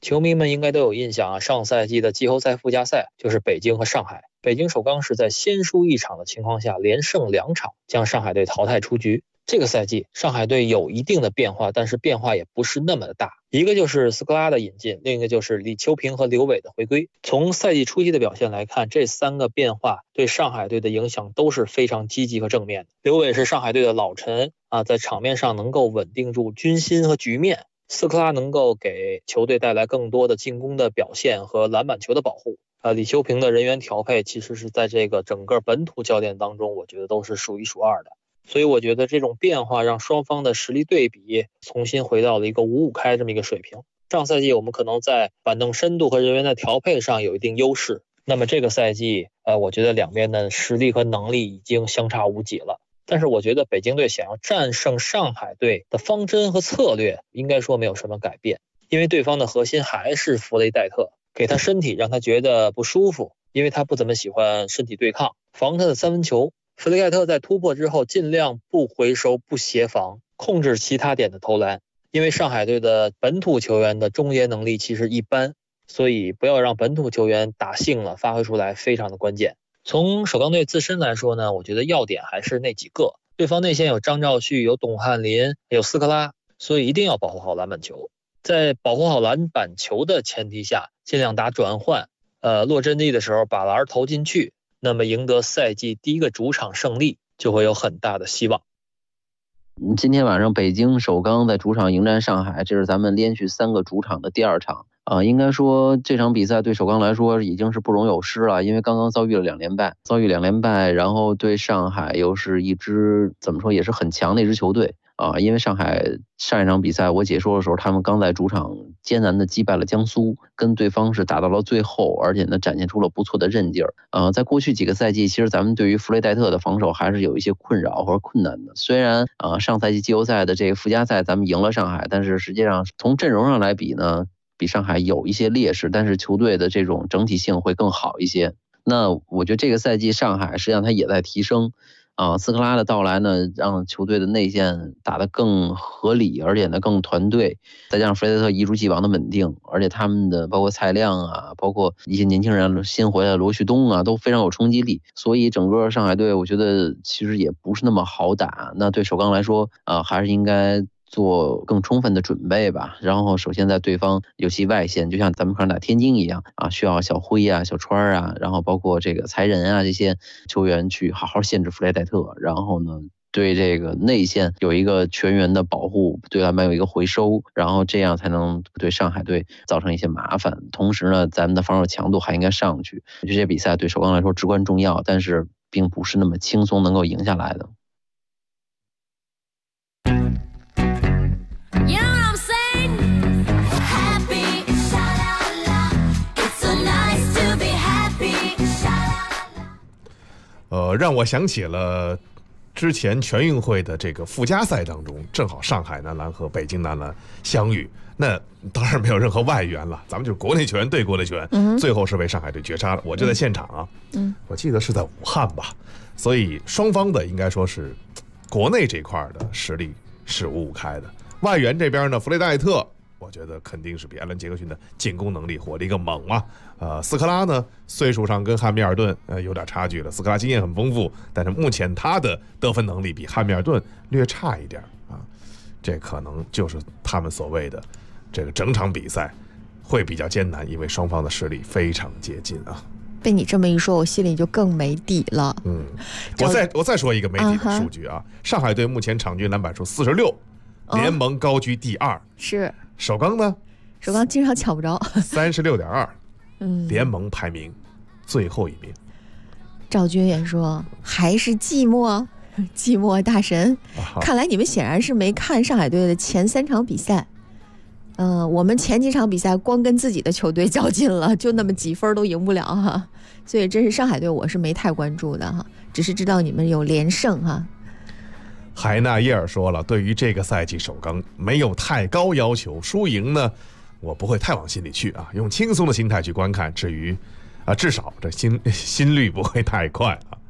球迷们应该都有印象啊，上赛季的季后赛附加赛就是北京和上海。北京首钢是在先输1场的情况下连胜2场，将上海队淘汰出局。这个赛季上海队有一定的变化，但是变化也不是那么的大。一个就是斯科拉的引进，另一个就是李秋平和刘伟的回归。从赛季初期的表现来看，这3个变化对上海队的影响都是非常积极和正面的。刘伟是上海队的老臣啊，在场面上能够稳定住军心和局面。斯科拉能够给球队带来更多的进攻的表现和篮板球的保护。李秋平的人员调配其实是在这个整个本土教练当中，我觉得都是数1数2的。所以我觉得这种变化让双方的实力对比重新回到了一个5-5开这么一个水平。上赛季我们可能在板凳深度和人员的调配上有一定优势，那么这个赛季我觉得两边的实力和能力已经相差无几了。但是我觉得北京队想要战胜上海队的方针和策略应该说没有什么改变，因为对方的核心还是弗雷戴特，给他身体让他觉得不舒服，因为他不怎么喜欢身体对抗，防他的3分球。弗雷戴特在突破之后尽量不回收不协防，控制其他点的投篮，因为上海队的本土球员的终结能力其实一般，所以不要让本土球员打性了，发挥出来非常的关键。从首钢队自身来说呢，我觉得要点还是那几个，对方内线有张兆旭，有董翰林，有斯科拉，所以一定要保护好篮板球。在保护好篮板球的前提下，尽量打转换，落阵地的时候把篮投进去，那么赢得赛季第1个主场胜利就会有很大的希望。 今天晚上北京首钢在主场迎战上海，这是咱们连续3个主场的第2场应该说这场比赛对首钢来说已经是不容有失了，因为刚刚遭遇了2连败，然后对上海又是一支怎么说也是很强的一支球队因为上海上一场比赛我解说的时候，他们刚在主场艰难的击败了江苏，跟对方是打到了最后，而且呢展现出了不错的韧劲儿。在过去几个赛季，其实咱们对于弗雷戴特的防守还是有一些困扰或者困难的。虽然上赛季季后赛的这个附加赛咱们赢了上海，但是实际上从阵容上来比呢，比上海有一些劣势，但是球队的这种整体性会更好一些。那我觉得这个赛季上海实际上它也在提升。斯科拉的到来呢，让球队的内线打得更合理，而且呢更团队，再加上弗雷戴特一如既往的稳定，而且他们的包括蔡亮包括一些年轻人新回来的罗旭东都非常有冲击力，所以整个上海队我觉得其实也不是那么好打。那对首钢来说还是应该做更充分的准备吧。然后首先在对方尤其外线，就像咱们可能打天津一样需要小辉小川然后包括这个才人这些球员去好好限制弗雷戴特，然后呢对这个内线有一个全员的保护，对他们有一个回收，然后这样才能对上海队造成一些麻烦。同时呢咱们的防守强度还应该上去，这些比赛对首钢来说至关重要，但是并不是那么轻松能够赢下来的。 让我想起了之前全运会的这个附加赛当中，正好上海男篮和北京男篮相遇，那当然没有任何外援了，咱们就是国内球员对国内球员，最后是被上海队绝杀了。我就在现场我记得是在武汉吧，所以双方的应该说是国内这块的实力是5-5开的。外援这边呢，弗雷戴特我觉得肯定是比艾伦·杰克逊的进攻能力火力更猛斯科拉呢岁数上跟汉密尔顿有点差距了，斯科拉经验很丰富，但是目前他的得分能力比汉密尔顿略差一点这可能就是他们所谓的这个整场比赛会比较艰难，因为双方的实力非常接近被你这么一说，我心里就更没底了。 我再说一个没底的数据上海队目前场均篮板数46，联盟高居第2。 是首钢呢？ 首钢经常抢不着 36.2，联盟排名最后1名。 赵军也说还是寂寞大神看来你们显然是没看上海队的前3场比赛。我们前几场比赛光跟自己的球队较劲了，就那么几分都赢不了所以真是上海队我是没太关注的只是知道你们有连胜海纳耶尔说了，对于这个赛季首钢没有太高要求，输赢呢我不会太往心里去用轻松的心态去观看，至于至少这心率不会太快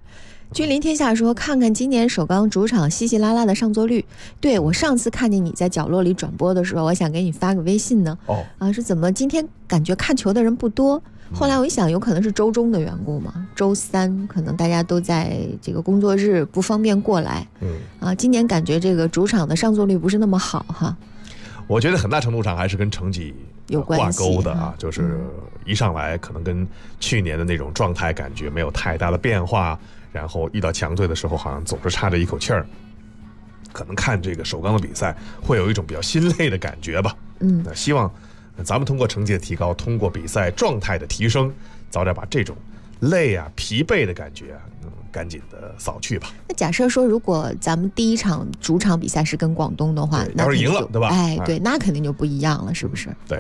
君临天下说，看看今年首钢主场稀稀拉拉的上座率。对，我上次看见你在角落里转播的时候，我想给你发个微信呢。是怎么今天感觉看球的人不多？后来我一想，有可能是周中的缘故嘛，周三可能大家都在这个工作日不方便过来。今年感觉这个主场的上座率不是那么好哈。 我觉得很大程度上还是跟成绩有挂钩的啊，就是一上来可能跟去年的那种状态感觉没有太大的变化。然后遇到强队的时候，好像总是差着一口气儿，可能看这个首钢的比赛会有一种比较心累的感觉吧。希望咱们通过成绩的提高，通过比赛状态的提升，早点把这种累啊、疲惫的感觉赶紧的扫去吧。 那假设说，如果咱们第一场主场比赛是跟广东的话， 要是赢了，对吧？ 对，那肯定就不一样了，是不是？ 对，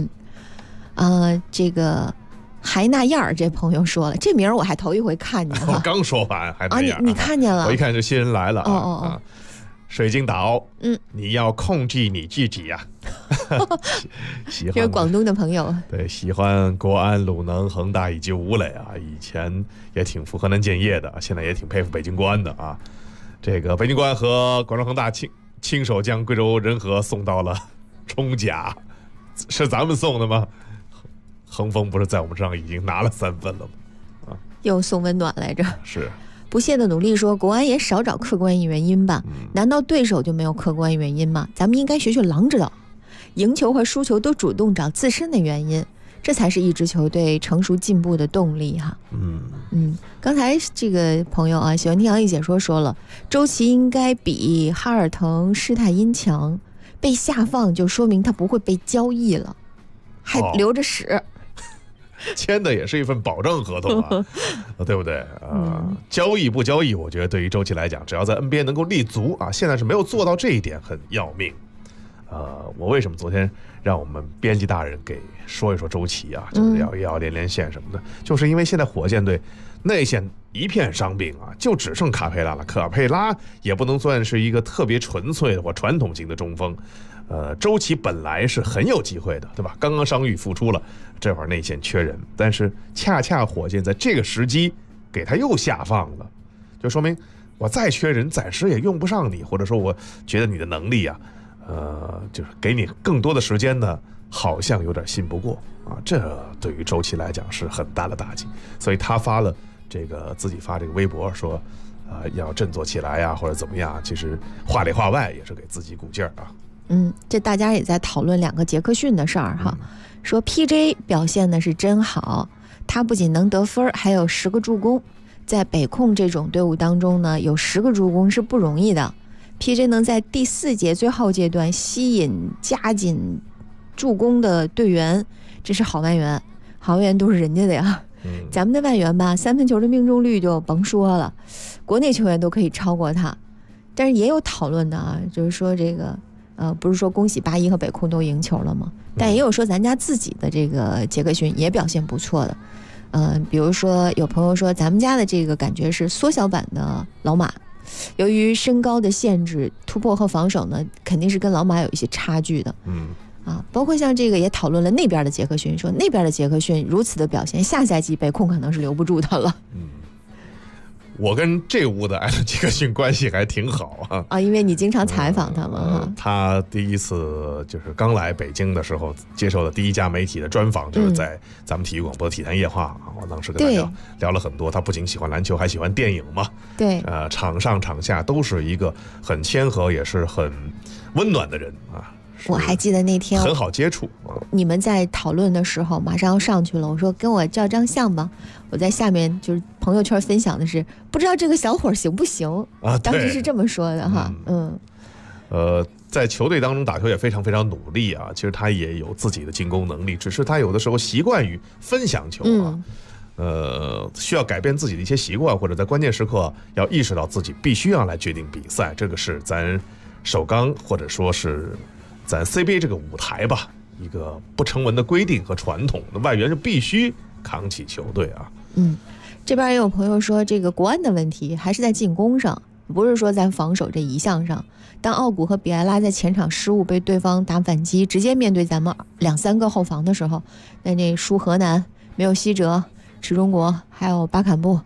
这个。海纳燕儿这朋友说了，这名儿我还头一回看见。 我刚说完海纳燕儿你看见了？ 我一看这新人来了水晶岛，你要控制你自己呀。喜欢这是广东的朋友， 对，喜欢国安、鲁能、恒大以及吴磊啊，以前也挺服河南建业的，现在也挺佩服北京国安的啊。这个北京国安和广州恒大亲手将贵州仁和送到了中甲，是咱们送的吗？恒丰不是在我们身上已经拿了3分了吗？ 又送温暖来着。 是不懈的努力说，国安也少找客观原因吧？难道对手就没有客观原因吗？咱们应该学学狼指导，赢球和输球都主动找自身的原因，这才是一支球队成熟进步的动力哈。刚才这个朋友啊，喜欢听杨毅解说了，周琦应该比哈尔滕施泰因强，被下放就说明他不会被交易了，还留着使。 签的也是一份保证合同啊，对不对？交易不交易，我觉得对于周琦来讲，只要在 NBA 能够立足啊，现在是没有做到这一点，很要命。我为什么昨天让我们编辑大人给说一说周琦啊，就是要连线什么的，就是因为现在火箭队内线一片伤病啊，就只剩卡佩拉了。卡佩拉也不能算是一个特别纯粹的或传统型的中锋。周琦本来是很有机会的，对吧？刚刚伤愈复出了，这会儿内线缺人，但是恰恰火箭在这个时机给他又下放了，就说明我再缺人，暂时也用不上你，或者说我觉得你的能力啊，就是给你更多的时间呢，好像有点信不过啊。这对于周琦来讲是很大的打击，所以他自己发这个微博说，要振作起来呀，或者怎么样，其实话里话外也是给自己鼓劲儿啊。 这大家也在讨论2个杰克逊的事儿哈，说 PJ 表现的是真好，他不仅能得分，还有10个助攻，在北控这种队伍当中呢，有10个助攻是不容易的。PJ 能在第4节最后阶段吸引加紧助攻的队员，这是好外援，好外援都是人家的呀。咱们的外援吧，3分球的命中率就甭说了，国内球员都可以超过他。但是也有讨论的啊，就是说这个不是说恭喜81和北控都赢球了吗？但也有说咱家自己的这个杰克逊也表现不错的。比如说有朋友说咱们家的这个感觉是缩小版的老马，由于身高的限制，突破和防守呢肯定是跟老马有一些差距的。包括像这个也讨论了那边的杰克逊，说那边的杰克逊如此的表现，下赛季北控可能是留不住他了。 我跟这屋的艾伦杰克逊关系还挺好啊， 因为你经常采访他嘛。 他第一次就是刚来北京的时候接受的第一家媒体的专访，就是在咱们体育广播的体坛夜话啊。我当时跟他聊了很多，他不仅喜欢篮球，还喜欢电影嘛。 对， 场上场下都是一个很谦和，也是很温暖的人啊。 我还记得那天很好接触， 你们在讨论的时候马上要上去了，我说跟我照张相吧，我在下面就是朋友圈分享的是不知道这个小伙行不行啊，当时是这么说的哈。 在球队当中打球也非常非常努力啊，其实他也有自己的进攻能力，只是他有的时候习惯于分享球啊。需要改变自己的一些习惯，或者在关键时刻要意识到自己必须要来决定比赛，这个是咱首钢或者说是咱 CBA 这个舞台吧，一个不成文的规定和传统，的外援是必须扛起球队啊。 这边也有朋友说，这个国安的问题还是在进攻上，不是说在防守这一项上。当奥古和比埃拉在前场失误被对方打反击，直接面对咱们2-3个后防的时候，那这输河南没有西哲、池中国还有巴坎布，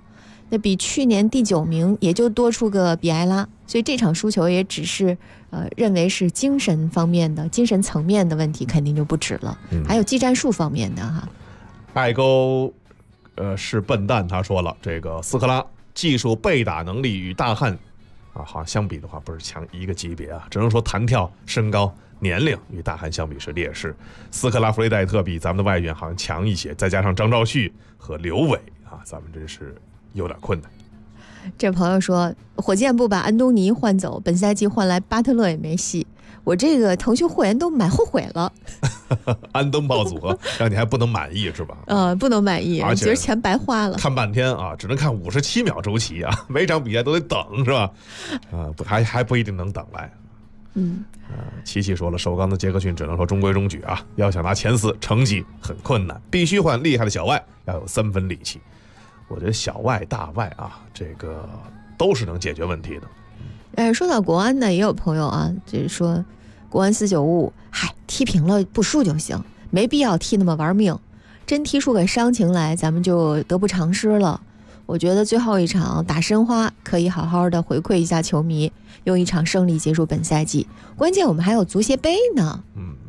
那比去年第9名也就多出个比埃拉，所以这场输球也只是认为是精神方面的、精神层面的问题，肯定就不止了。还有技战术方面的哈。 艾勾是笨蛋，他说了，这个斯科拉技术背打能力与大汉啊，好像相比的话不是强一个级别啊，只能说弹跳、身高、年龄与大汉相比是劣势。斯科拉弗雷戴特比咱们的外援好像强一些，再加上张兆旭和刘伟啊，咱们真是有点困难。 这朋友说，火箭不把安东尼换走，本赛季换来巴特勒也没戏。我这个腾讯会员都买后悔了。 安登炮组合让你还不能满意是吧？ 不能满意， 而且觉得钱白花了。 看半天啊，只能看57秒周期啊，每场比赛都得等是吧？还不一定能等来。琪琪说了，首钢的杰克逊只能说中规中矩啊，要想拿前4，成绩很困难，必须换厉害的小外，要有3分力气。我觉得小外大外啊，这个都是能解决问题的。 说到国安呢，也有朋友啊，就是说国安4955，踢平了不输就行，没必要踢那么玩命，真踢出个伤情来，咱们就得不偿失了。我觉得最后一场打申花可以好好的回馈一下球迷，用一场胜利结束本赛季。关键我们还有足协杯呢。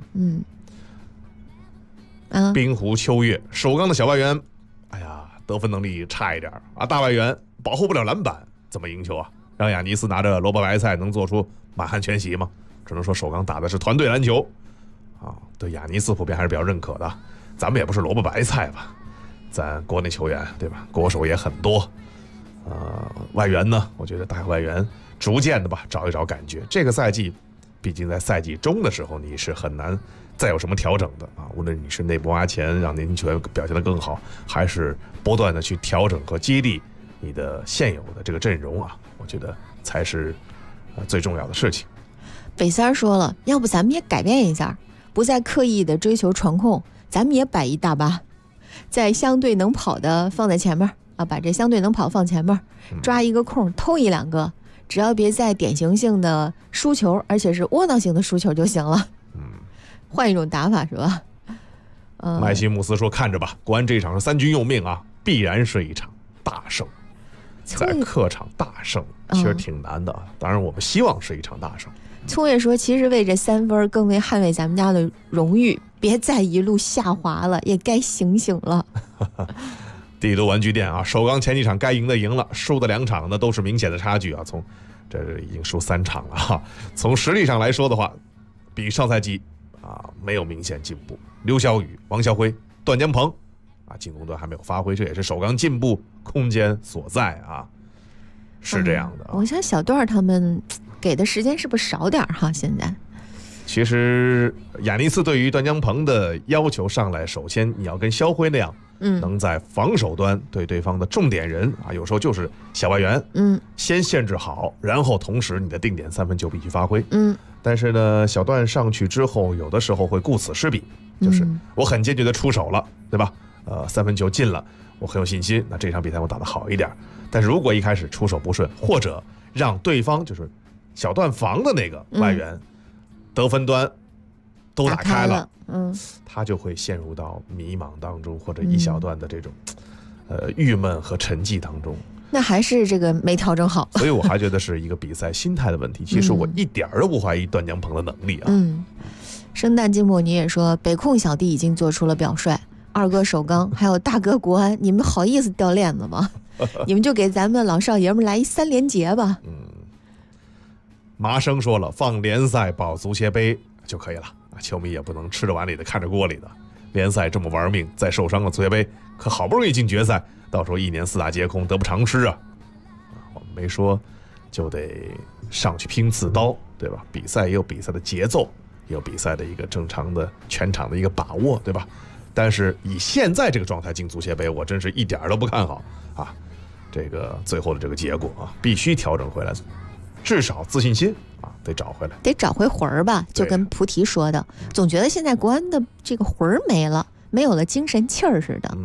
滨湖秋月，首钢的小外援，哎呀，得分能力差一点啊，大外援保护不了篮板，怎么赢球啊？让亚尼斯拿着萝卜白菜能做出满汉全席吗？只能说首钢打的是团队篮球啊，对亚尼斯普遍还是比较认可的。咱们也不是萝卜白菜吧，咱国内球员对吧，国手也很多。外援呢，我觉得大外援逐渐的吧找一找感觉。这个赛季毕竟在赛季中的时候你是很难再有什么调整的啊，无论你是内部挖钱让年轻球员表现得更好，还是不断的去调整和激励你的现有的这个阵容啊，我觉得才是最重要的事情。 北三说了，要不咱们也改变一下，不再刻意的追求传控，咱们也摆一大巴，在相对能跑的放在前面啊，把这相对能跑放前面，抓一个空偷1、2个，只要别再典型性的输球，而且是窝囊型的输球就行了。换一种打法是吧？ 麦西姆斯说，看着吧，国安这一场是3军用命啊，必然是一场大胜。在客场大胜其实挺难的，当然我们希望是一场大胜。 聪爷说，其实为这3分更为捍卫咱们家的荣誉，别再一路下滑了，也该醒醒了。 帝都玩具店啊，首钢前几场该赢的赢了，输的2场呢都是明显的差距啊，从这已经输3场了哈。从实力上来说的话，比上赛季没有明显进步。刘晓宇、王晓辉、段江鹏进攻端还没有发挥，这也是首钢进步空间所在啊，是这样的。 我想小段他们给的时间是不是少点哈？现在其实亚尼斯对于段江鹏的要求上来，首先你要跟肖辉那样，能在防守端对对方的重点人有时候就是小外援，先限制好，然后同时你的定点3分球必须发挥，但是呢，小段上去之后，有的时候会顾此失彼，就是我很坚决的出手了，对吧？3分球进了，我很有信心，那这场比赛我打得好一点。但是如果一开始出手不顺，或者让对方就是小段防的那个外援得分端都打开了，他就会陷入到迷茫当中，或者一小段的这种郁闷和沉寂当中。 那还是这个没调整好， 所以我还觉得是一个比赛心态的问题。其实我一点都不怀疑段江鹏的能力啊。 生旦净末你也说，北控小弟已经做出了表率，二哥首钢还有大哥国安，你们好意思掉链子吗？你们就给咱们老少爷们来一3连捷吧。 麻生说了，放联赛保足协杯就可以了，球迷也不能吃着碗里的看着锅里的。联赛这么玩命，再受伤了足协杯可好不容易进决赛，到时候1年4大皆空，得不偿失啊！我们没说就得上去拼刺刀，对吧？比赛也有比赛的节奏，也有比赛的一个正常的全场的一个把握，对吧？但是以现在这个状态进足协杯，我真是一点都不看好啊！这个最后的这个结果必须调整回来，至少自信心得找回来， 得找回魂儿吧。就跟菩提说的，总觉得现在国安的这个魂儿没了，没有了精神气儿似的。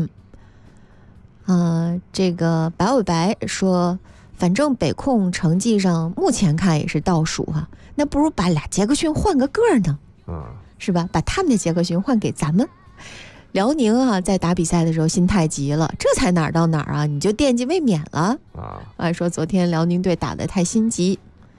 这个白尾白说，反正北控成绩上目前看也是倒数哈，那不如把俩杰克逊换个个呢，是吧？把他们的杰克逊换给咱们。 辽宁啊，在打比赛的时候心太急了，这才哪儿到哪儿啊，你就惦记卫冕了啊！说昨天辽宁队打得太心急。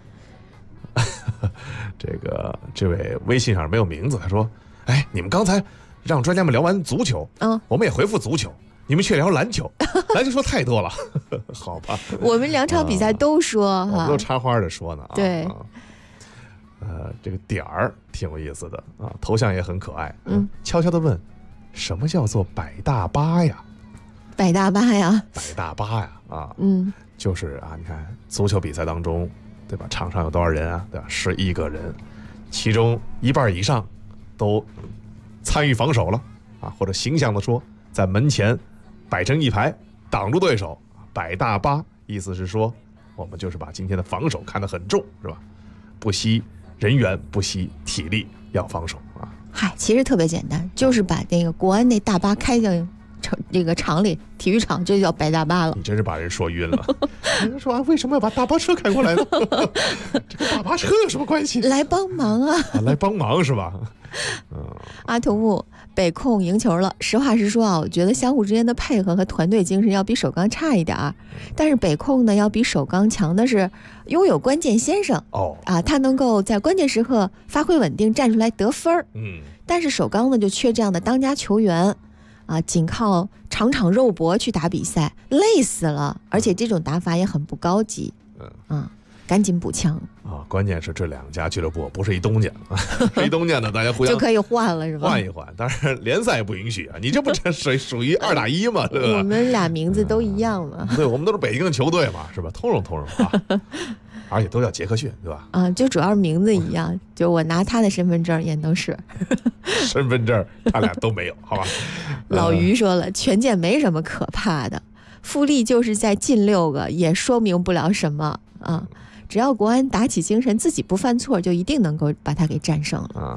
这位微信上没有名字，他说：“哎，你们刚才让专家们聊完足球，我们也回复足球，你们却聊篮球，篮球说太多了，好吧？ 我们2场比赛都说， 我们都插花的说呢。 对， 这个点儿挺有意思的啊，头像也很可爱。悄悄的问，什么叫做百大巴呀？ 百大巴呀？ 百大巴呀？啊，就是啊，你看足球比赛当中，对吧？场上有多少人啊？对吧？11个人，其中1半以上都参与防守了啊，或者形象的说，在门前摆成一排挡住对手，百大巴，意思是说我们就是把今天的防守看得很重，是吧？不惜人员，不惜体力，要防守啊！ 嗨，其实特别简单，就是把那个国安那大巴开进这个场里，体育场，这就叫百大巴了。 你真是把人说晕了。人说为什么要把大巴车开过来呢？这跟大巴车有什么关系？ 来帮忙啊！ 来帮忙是吧？ 阿童木，北控赢球了。实话实说啊，我觉得相互之间的配合和团队精神要比首钢差一点儿，但是北控呢要比首钢强的是拥有关键先生他能够在关键时刻发挥稳定，站出来得分儿。但是首钢呢就缺这样的当家球员啊，仅靠场场肉搏去打比赛，累死了，而且这种打法也很不高级。赶紧补强啊！关键是这2家俱乐部不是一东家，是一东家呢，大家互相就可以换了是吧？ 换一换，当然联赛不允许啊！你这不属于2打1嘛？对吧？ 我们俩名字都一样嘛？ 对，我们都是北京的球队嘛，是吧？通融啊！而且都叫杰克逊，对吧？ 就主要是名字一样，就我拿他的身份证也能是。 身份证他俩都没有，好吧？ 老于说了，权健没什么可怕的，富力就是在进6个，也说明不了什么啊。只要国安打起精神，自己不犯错，就一定能够把他给战胜了。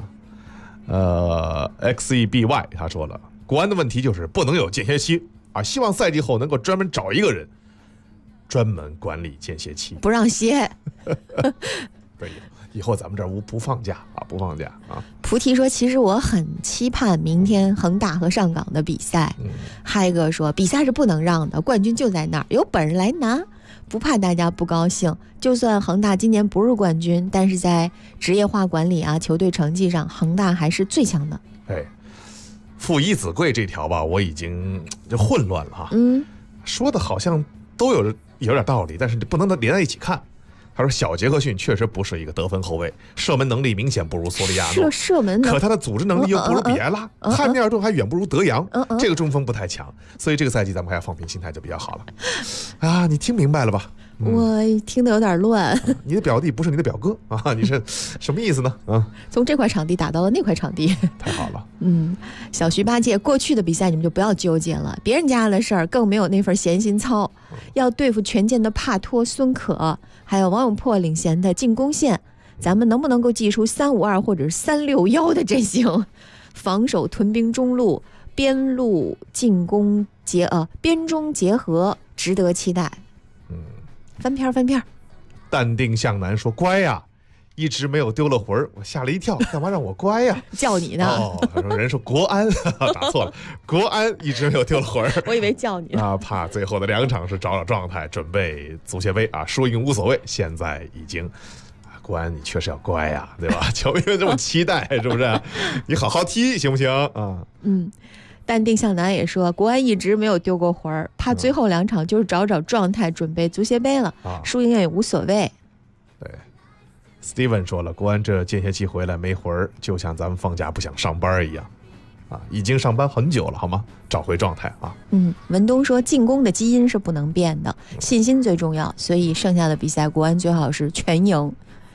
XEBY 他说了，国安的问题就是不能有间歇期啊，希望赛季后能够专门找一个人，专门管理间歇期， 不让歇。 对，以后咱们这儿不放假啊，不放假啊。 菩提说，其实我很期盼明天恒大和上港的比赛。嗨哥说，比赛是不能让的，冠军就在那儿，有本事来拿。不怕大家不高兴，就算恒大今年不是冠军，但是在职业化管理啊、球队成绩上，恒大还是最强的。 父以子贵这条吧，我已经就混乱了哈。说的好像都有点道理，但是不能连在一起看。他说小杰克逊确实不是一个得分后卫，射门能力明显不如索里亚诺， 射门可他的组织能力又不如比埃拉，汉密尔顿还远不如德扬，这个中锋不太强，所以这个赛季咱们还要放平心态就比较好了。啊，你听明白了吧？ 我听得有点乱。 你的表弟不是你的表哥啊？你是什么意思呢？ 从这块场地打到了那块场地， 太好了。 小徐八戒，过去的比赛你们就不要纠结了，别人家的事儿更没有那份闲心操。要对付权健的帕托、孙可，还有王永珀领衔的进攻线，咱们能不能够祭出3-5-2或者是3-6-1的阵型？防守屯兵中路，边路进攻边中结合，值得期待。翻篇。 淡定向南说，乖呀，一直没有丢了魂儿，我吓了一跳，干嘛让我乖呀？ 叫你呢？ 他说人说国安打错了，国安一直没有丢了魂儿， 我以为叫你啊，怕最后的2场是找状态，准备足协杯啊，输赢无所谓，现在已经。国安你确实要乖呀，对吧？球迷们这么期待，是不是？你好好踢行不行啊？ 淡定向南也说，国安一直没有丢过魂儿，怕最后2场就是找状态，准备足协杯了，输赢也无所谓。 对 ，Steven 说了，国安这间歇期回来没魂儿，就像咱们放假不想上班一样，已经上班很久了，好吗？找回状态啊。 文东说，进攻的基因是不能变的，信心最重要，所以剩下的比赛国安最好是全赢。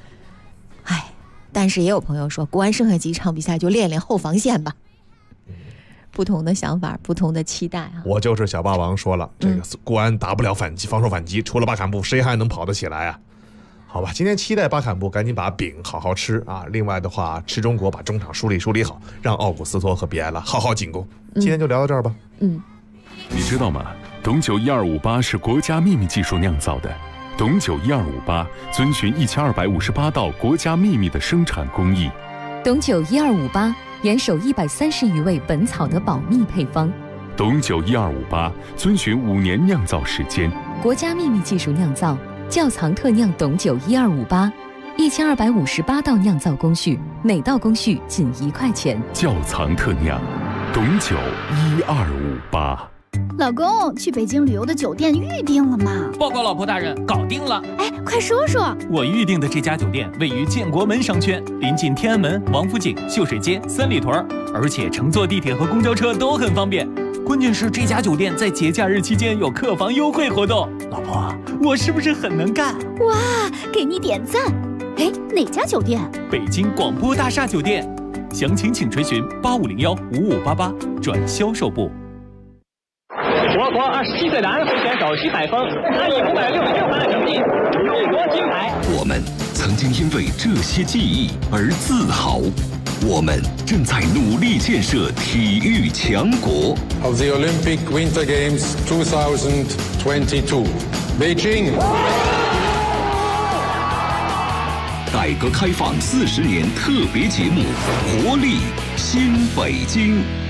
但是也有朋友说，国安剩下几场比赛就练练后防线吧。不同的想法，不同的期待啊！ 我就是小霸王说了，这个国安打不了防守反击，除了巴坎布，谁还能跑得起来啊？好吧，今天期待巴坎布赶紧把饼好好吃啊！另外的话，吃中国把中场梳理好，让奥古斯托和比埃拉好好进攻。今天就聊到这儿吧。 你知道吗？董酒1258是国家秘密技术酿造的。董酒1258遵循1258道国家秘密的生产工艺。 董酒1258 严守130余味本草的保密配方。 董酒1258遵循5年酿造时间， 国家秘密技术酿造，窖藏特酿董酒1258，1258道酿造工序，每道工序仅1块钱。 窖藏特酿，董酒1258。 老公，去北京旅游的酒店预定了吗？ 报告老婆大人，搞定了。 哎，快说说。 我预定的这家酒店位于建国门商圈，临近天安门、王府井、秀水街、三里屯，而且乘坐地铁和公交车都很方便。关键是这家酒店在节假日期间有客房优惠活动。老婆，我是不是很能干？ 哇，给你点赞。哎，哪家酒店？ 北京广播大厦酒店。详情请垂询85015588转销售部。 我国27岁男会选手徐海峰，他以566分的成绩勇夺金牌。 我们曾经因为这些记忆而自豪，我们正在努力建设体育强国。 Of the Olympic Winter Games 2022, Beijing。 改革开放40年特别节目《活力新北京》。